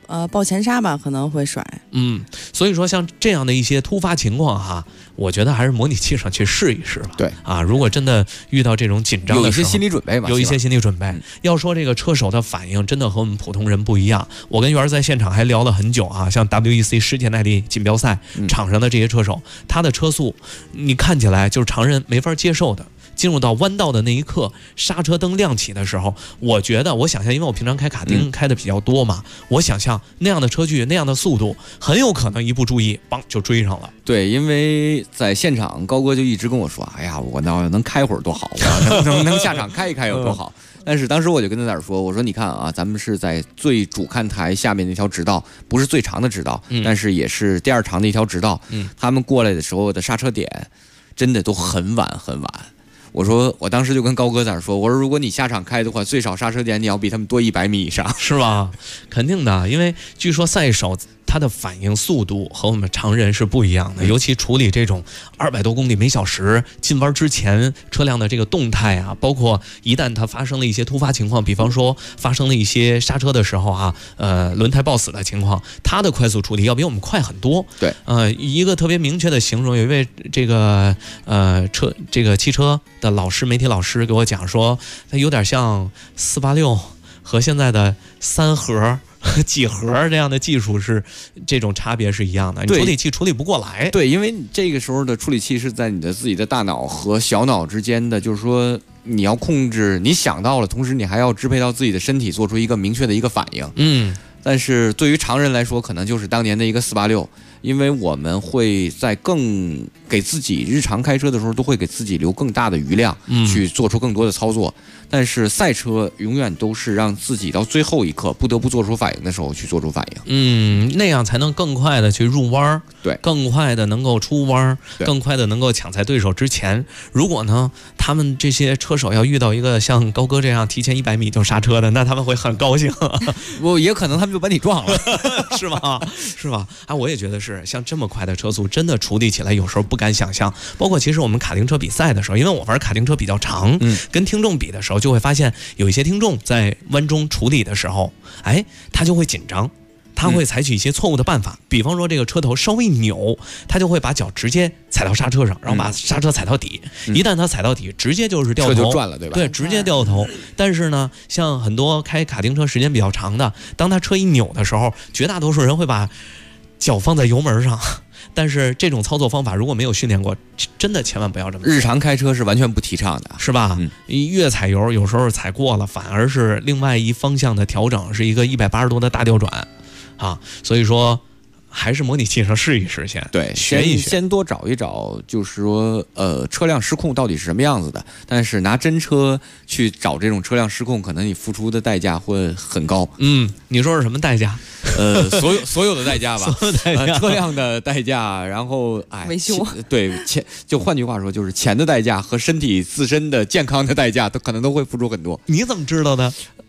抱前刹吧可能会甩。 所以说像这样的一些突发情况哈，我觉得还是模拟器上去试一试吧。 对啊，如果真的遇到这种紧张的时候， 有一些心理准备吧， 有一些心理准备。要说这个车手的反应真的和我们普通人不一样，我跟元在现场还聊了很久啊。像 WEC 世界耐力锦标赛场上的这些车手，他的车速你看起来就是常人没法接受的。进入到弯道的那一刻，刹车灯亮起的时候，我想象，因为我平常开卡丁开的比较多嘛，我想象那样的车距、那样的速度，很有可能一不注意，梆就追上了。 对，因为在现场，高哥就一直跟我说：“哎呀，我能开会儿多好，能下场开一开有多好。”但是当时我就跟他那儿说：“我说你看啊，咱们是在最主看台下面那条直道，不是最长的直道，但是也是第二长的一条直道。他们过来的时候的刹车点，真的都很晚很晚。”我当时就跟高哥在那说，我说如果你下场开的话，最少刹车点你要比他们多100米以上， 是吧？肯定的，因为据说赛手他的反应速度和我们常人是不一样的，尤其处理这种200多公里每小时进弯之前车辆的这个动态啊，包括一旦它发生了一些突发情况，比方说发生了一些刹车的时候啊，轮胎抱死的情况，它的快速处理要比我们快很多。 对， 一个特别明确的形容，有一位这个汽车的老师，媒体老师给我讲说，它有点像486和现在的3核。几何这样的技术是这种差别是一样的，你处理器处理不过来。 对，因为这个时候的处理器是在你的自己的大脑和小脑之间的，就是说你要控制，你想到了，同时你还要支配到自己的身体，做出一个明确的一个反应。但是对于常人来说，可能就是当年的一个486，因为我们会在更给自己日常开车的时候，都会给自己留更大的余量，去做出更多的操作。但是赛车永远都是让自己到最后一刻不得不做出反应的时候去做出反应，那样才能更快的去入弯， 对， 更快的能够出弯，更快的能够抢在对手之前。如果呢，他们这些车手要遇到一个像高哥这样提前100米就刹车的，那他们会很高兴。 也可能他们就把你撞了， 是吧？是吧？我也觉得是，像这么快的车速，真的处理起来有时候不敢想象。包括其实我们卡丁车比赛的时候，因为我玩卡丁车比较长，跟听众比的时候，就会发现有一些听众在弯中处理的时候，他就会紧张，他会采取一些错误的办法，比方说这个车头稍微扭，他就会把脚直接踩到刹车上，然后把刹车踩到底，一旦他踩到底，直接就是掉头， 车就转了，对吧？ 对，直接掉头。但是呢，像很多开卡丁车时间比较长的，当他车一扭的时候，绝大多数人会把脚放在油门上。但是这种操作方法如果没有训练过，真的千万不要这么做。 日常开车是完全不提倡的， 是吧？越踩油有时候踩过了，反而是另外一方向的调整，是一个180度的大调转啊。所以说还是模拟器上试一试先， 对， 学一学， 先多找一找，就是说车辆失控到底是什么样子的。但是拿真车去找这种车辆失控，可能你付出的代价会很高。 你说是什么代价？ 所有的代价吧，车辆的代价，然后维修， 对，就换句话说，就是钱的代价和身体自身的健康的代价，都可能都会付出很多。 你怎么知道的？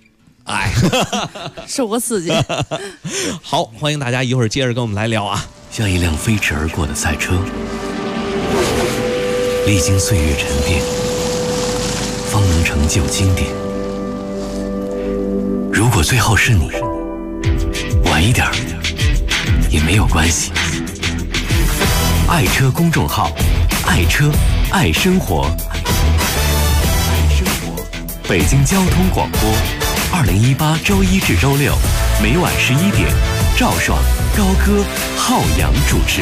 受过刺激。 好，欢迎大家一会儿接着跟我们来聊啊。 像一辆飞驰而过的赛车，历经岁月沉淀，方能成就经典。如果最后是你，晚一点也没有关系。爱车公众号，爱车爱生活，北京交通广播，2018周一至周六每晚11点，赵爽、高歌、浩洋主持。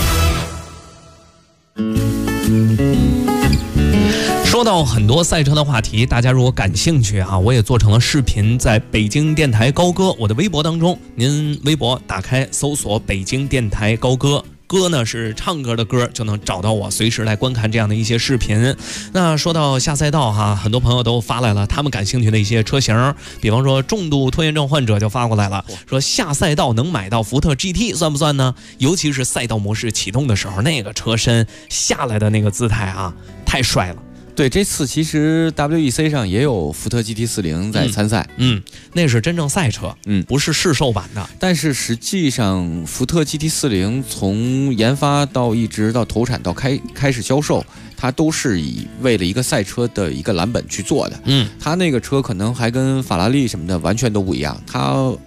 说到很多赛车的话题，大家如果感兴趣啊，我也做成了视频，在北京电台高歌我的微博当中，您微博打开搜索北京电台高歌，歌呢是唱歌的歌，就能找到我，随时来观看这样的一些视频。那说到下赛道哈，很多朋友都发来了他们感兴趣的一些车型，比方说重度拖延症患者就发过来了，说下赛道能买到福特 GT 算不算呢？尤其是赛道模式启动的时候，那个车身下来的那个姿态啊，太帅了。 对，这次其实 WEC 上也有福特 GT40在参赛， 那是真正赛车，不是试售版的。 但是实际上，福特 GT40从研发到一直到投产到开始销售，它都是为了一个赛车的一个蓝本去做的。它那个车可能还跟法拉利什么的完全都不一样，它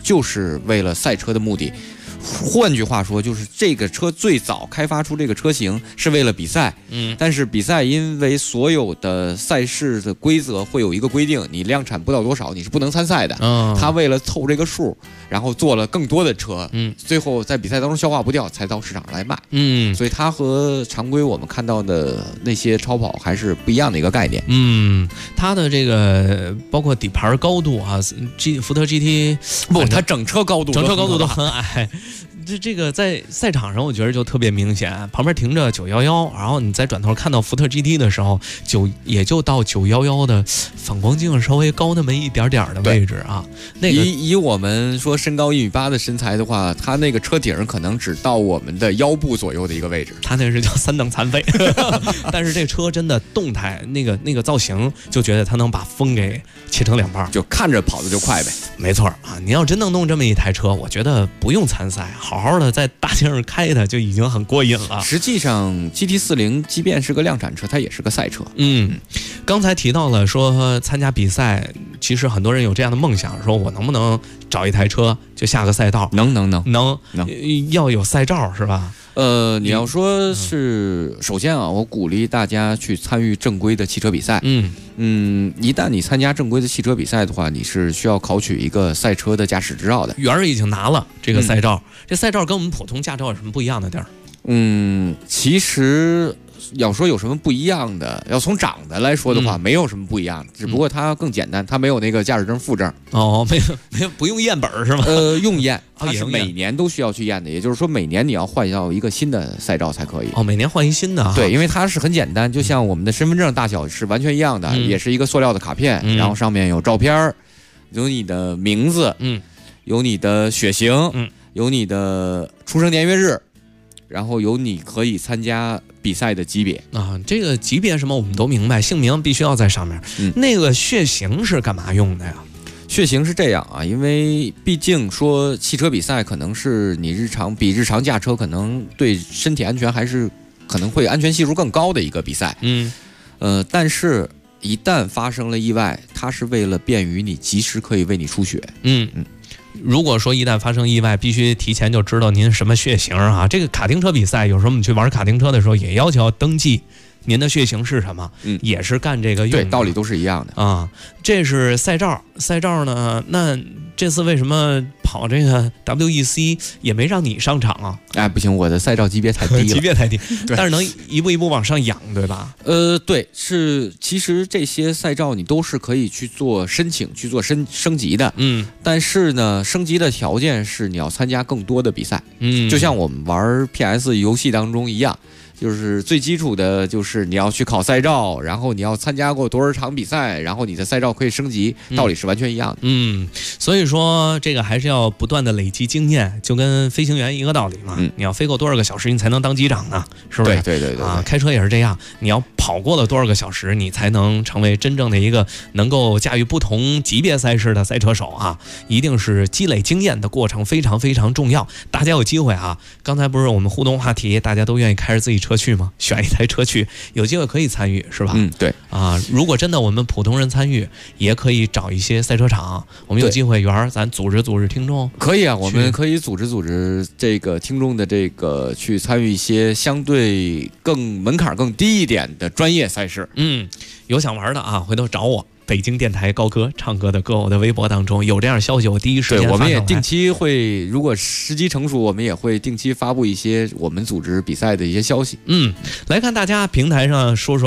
就是为了赛车的目的。换句话说，就是这个车最早开发出这个车型是为了比赛，但是比赛因为所有的赛事的规则会有一个规定，你量产不到多少你是不能参赛的。他为了凑这个数，然后做了更多的车，最后在比赛当中消化不掉，才到市场上来卖。所以它和常规我们看到的那些超跑还是不一样的一个概念。 它的这个包括底盘高度啊，福特 GT 不，它整车高度都很矮。这个在赛场上，我觉得就特别明显，旁边停着911，然后你再转头看到福特 GT 的时候，也就到911的反光镜稍微高那么一点点的位置啊。那个以我们说身高1.8米的身材的话，它那个车顶可能只到我们的腰部左右的一个位置， 它那是叫3等残废。但是这车真的动态，那个造型，就觉得它能把风给切成2半， 就看着跑的就快呗。 没错啊，你要真能弄这么一台车，我觉得不用参赛，好好的在大街上开它就已经很过瘾了。 实际上 GT40 即便是个量产车，它也是个赛车。 刚才提到了说参加比赛，其实很多人有这样的梦想，说我能不能找一台车就下个赛道？ 能， 要有赛照是吧？ 你要说是，首先啊，我鼓励大家去参与正规的汽车比赛。一旦你参加正规的汽车比赛的话，你是需要考取一个赛车的驾驶执照的。 元儿已经拿了这个赛照，这赛照跟我们普通驾照有什么不一样的地儿？ 其实要说有什么不一样的，要从长得来说的话，没有什么不一样，只不过它更简单，它没有那个驾驶证副证。 没有，不用验本是吗？ 用验，它是每年都需要去验的，也就是说每年你要换到一个新的赛照才可以。 每年换一新的。 对，因为它是很简单，就像我们的身份证大小是完全一样的，也是一个塑料的卡片，然后上面有照片，有你的名字，有你的血型，有你的出生年月日。然后有你可以参加比赛的级别啊，这个级别什么我们都明白，姓名必须要在上面。那个血型是干嘛用的呀？ 血型是这样啊，因为毕竟说汽车比赛可能是你比日常驾车可能对身体安全还是可能会安全系数更高的一个比赛。但是一旦发生了意外，它是为了便于你及时可以为你出血。 如果说一旦发生意外，必须提前就知道您什么血型啊。这个卡丁车比赛，有时候我们去玩卡丁车的时候，也要求要登记您的血型是什么，也是干这个用的。 对，道理都是一样的啊。这是赛照呢，那这次为什么跑这个 WEC 也没让你上场啊？ 不行，我的赛照级别太低了， 级别太低，但是能一步一步往上扬，对吧？ 对，是，其实这些赛照你都是可以去做申请、去做升级的。但是呢，升级的条件是你要参加更多的比赛。就像我们玩 PS 游戏当中一样。就是最基础的，就是你要去考赛照，然后你要参加过多少场比赛，然后你的赛照可以升级，道理是完全一样的。 所以说这个还是要不断的累积经验，就跟飞行员一个道理嘛。你要飞过多少个小时，你才能当机长呢？是不是？ 对啊，开车也是这样，你要跑过了多少个小时，你才能成为真正的一个能够驾驭不同级别赛事的赛车手啊！一定是积累经验的过程非常非常重要。大家有机会啊，刚才不是我们互动话题，大家都愿意开着自己车去吗？选一台车去，有机会可以参与，是吧？ 对啊，如果真的我们普通人参与，也可以找一些赛车场，我们有机会咱组织听众。 可以啊，我们可以组织这个听众的这个去参与一些相对门槛更低一点的专业赛事。 有想玩的啊，回头找我。北京电台高歌唱歌的歌偶的微博当中有这样消息，我第一时间对，我们也定期会，如果时机成熟，我们也会定期发布一些我们组织比赛的一些消息。 来看大家平台上说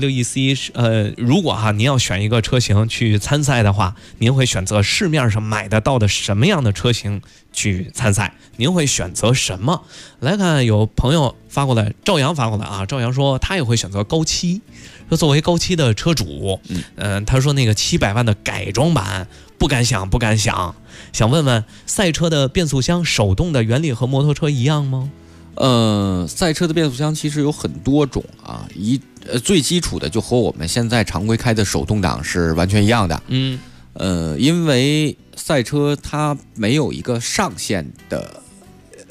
WEC， 如果您要选一个车型去参赛的话，您会选择市面上买得到的什么样的车型去参赛？您会选择什么？来看有朋友发过来，赵阳发过来啊，赵阳说他也会选择高7。说作为高7的车主，他说那个700万的改装版不敢想，想问问赛车的变速箱手动的原理和摩托车一样吗？ 赛车的变速箱其实有很多种啊，最基础的就和我们现在常规开的手动挡是完全一样的。因为赛车它没有一个上限的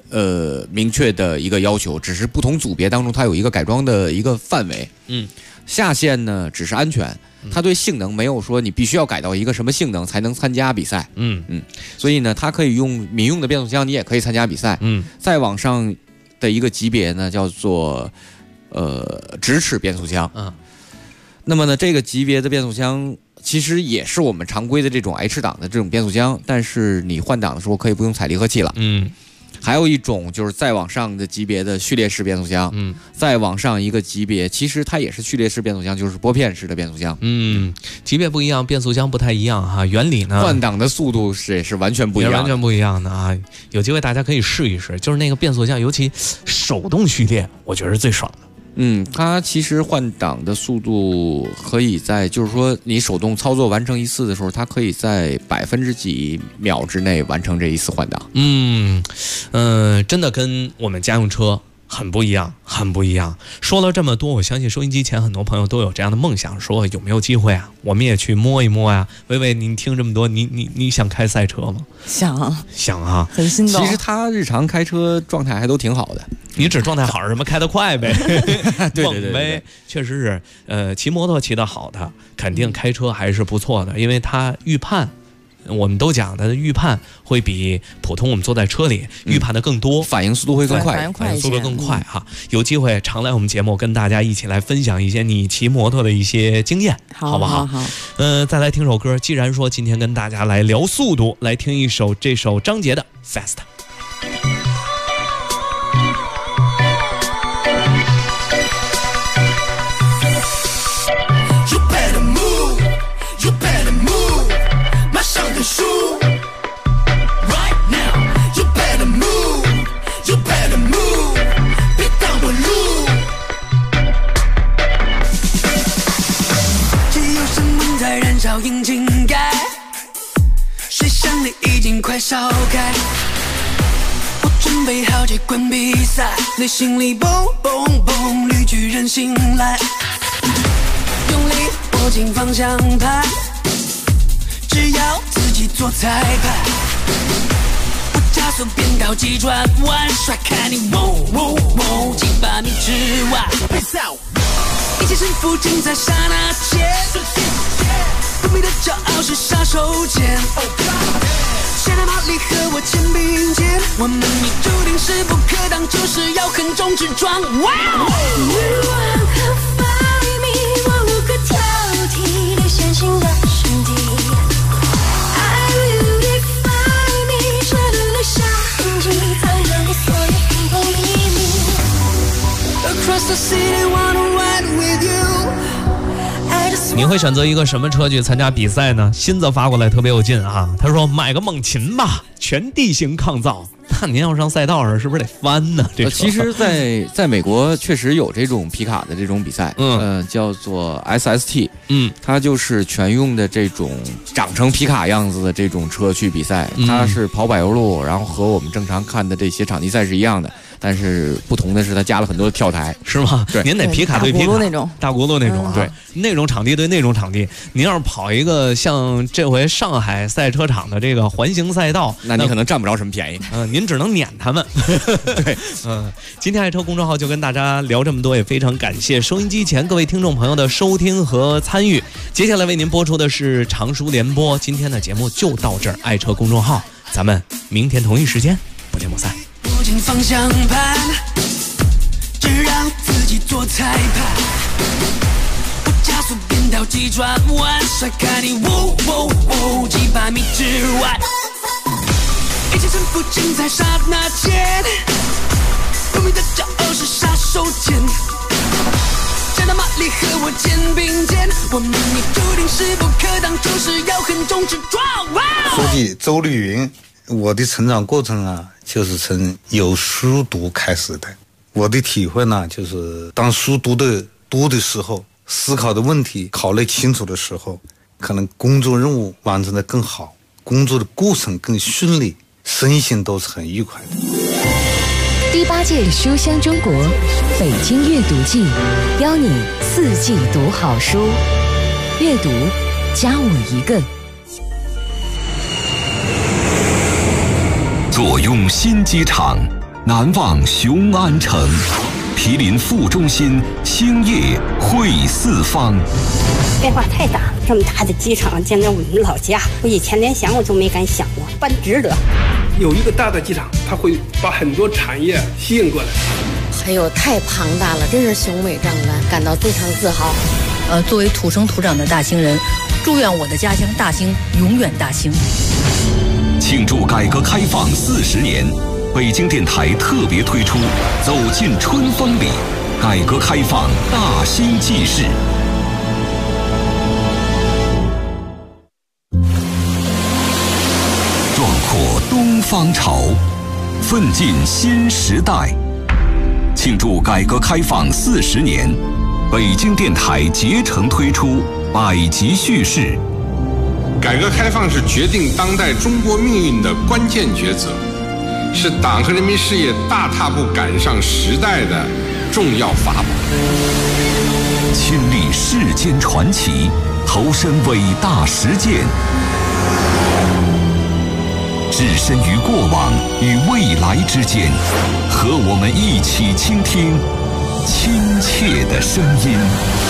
明确的一个要求，只是不同组别当中它有一个改装的一个范围。下限呢只是安全，它对性能没有说你必须要改到一个什么性能才能参加比赛。所以呢，它可以用民用的变速箱，你也可以参加比赛。再往上的一个级别呢，叫做直齿变速箱。那么呢，这个级别的变速箱其实也是我们常规的这种 H 档的这种变速箱，但是你换挡的时候可以不用踩离合器了。还有一种就是再往上的级别的序列式变速箱，再往上一个级别，其实它也是序列式变速箱，就是拨片式的变速箱。 级别不一样，变速箱不太一样哈，原理呢， 换挡的速度也是完全不一样的， 完全不一样的啊！有机会大家可以试一试，就是那个变速箱，尤其手动序列，我觉得是最爽的。 它其实换挡的速度可以在，就是说你手动操作完成一次的时候，它可以在几秒之内完成这一次换挡。 真的跟我们家用车很不一样，很不一样。说了这么多，我相信收音机前很多朋友都有这样的梦想，说有没有机会啊，我们也去摸一摸呀。薇薇，你听这么多，你想开赛车吗？想啊， 很心动。 其实他日常开车状态还都挺好的， 你指状态好是什么？开得快呗， 对， 确实是。骑摩托骑得好的，肯定开车还是不错的，因为他预判。我们都讲的预判会比普通我们坐在车里预判的更多， 反应速度会更快， 反应速度更快哈。有机会常来我们节目，跟大家一起来分享一些你骑摩托的一些经验，好不好？ 好。 再来听首歌。既然说今天跟大家来聊速度，来听这首张杰的《Fast》。 引擎盖，水箱里已经快烧开。我准备好这关比赛，内心里蹦蹦蹦，绿巨人醒来，用力握紧方向盘，只要自己做裁判。我加速变道急转弯，甩开你几百米之外，一切胜负尽在刹那间。不灭的骄傲是杀手锏，谁的马力和我肩并肩，我们也注定势不可挡，就是要横冲直撞。哇！欲望和发明，我无可挑剔，对线性的身体。I will define me， 绝对的相机，藏着你所有隐藏秘密。Across the city, wanna ride with you。 你会选择一个什么车去参加比赛呢？新泽发过来特别有劲啊，他说买个猛禽吧，全地形抗造。那您要上赛道上是不是得翻呢？ 其实在美国确实有这种皮卡的这种比赛，叫做 SST，它就是全用的这种长成皮卡样子的这种车去比赛，它是跑柏油路，然后和我们正常看的这些场地赛是一样的。但是不同的是，它加了很多的跳台， 是吗？ 对， 您得皮卡对皮卡那种大轱辘那种，对，那种场地对那种场地。您要是跑一个像这回上海赛车场的这个环形赛道， 那你可能占不着什么便宜。 您只能撵他们。对，今天爱车公众号就跟大家聊这么多，也非常感谢收音机前各位听众朋友的收听和参与。接下来为您播出的是常熟联播，今天的节目就到这儿。爱车公众号，咱们明天同一时间不见不散。 握紧方向盘，只让自己做裁判。我加速变道急转弯，甩开你几百米之外，一切胜负尽在刹那间。不灭的骄傲是杀手锏，谁的马力和我肩并肩，我们也注定势不可挡，就是要横冲直撞。 书记周丽云，我的成长过程啊，就是从有书读开始的。我的体会呢，就是当书读的多的时候，思考的问题考虑清楚的时候，可能工作任务完成的更好，工作的过程更顺利，身心都是很愉快的。 第8届书香中国北京阅读季，邀你4季读好书，阅读加我一个。 左用新机场， 难忘雄安城，毗邻副中心，兴业汇四方。 变化太大了，这么大的机场建在我们老家，我以前连想我都没敢想过，办值得。 有一个大的机场，它会把很多产业吸引过来。 还有太庞大了，真是雄伟壮观，感到非常自豪。 作为土生土长的大兴人，祝愿我的家乡大兴永远大兴。 庆祝改革开放40年，北京电台特别推出《走进春风里》，改革开放大兴纪事。壮阔东方潮，奋进新时代。庆祝改革开放40年，北京电台竭诚推出百集叙事。 改革开放是决定当代中国命运的关键抉择，是党和人民事业大踏步赶上时代的重要法宝。 亲历世间传奇，投身伟大实践，置身于过往与未来之间，和我们一起倾听亲切的声音。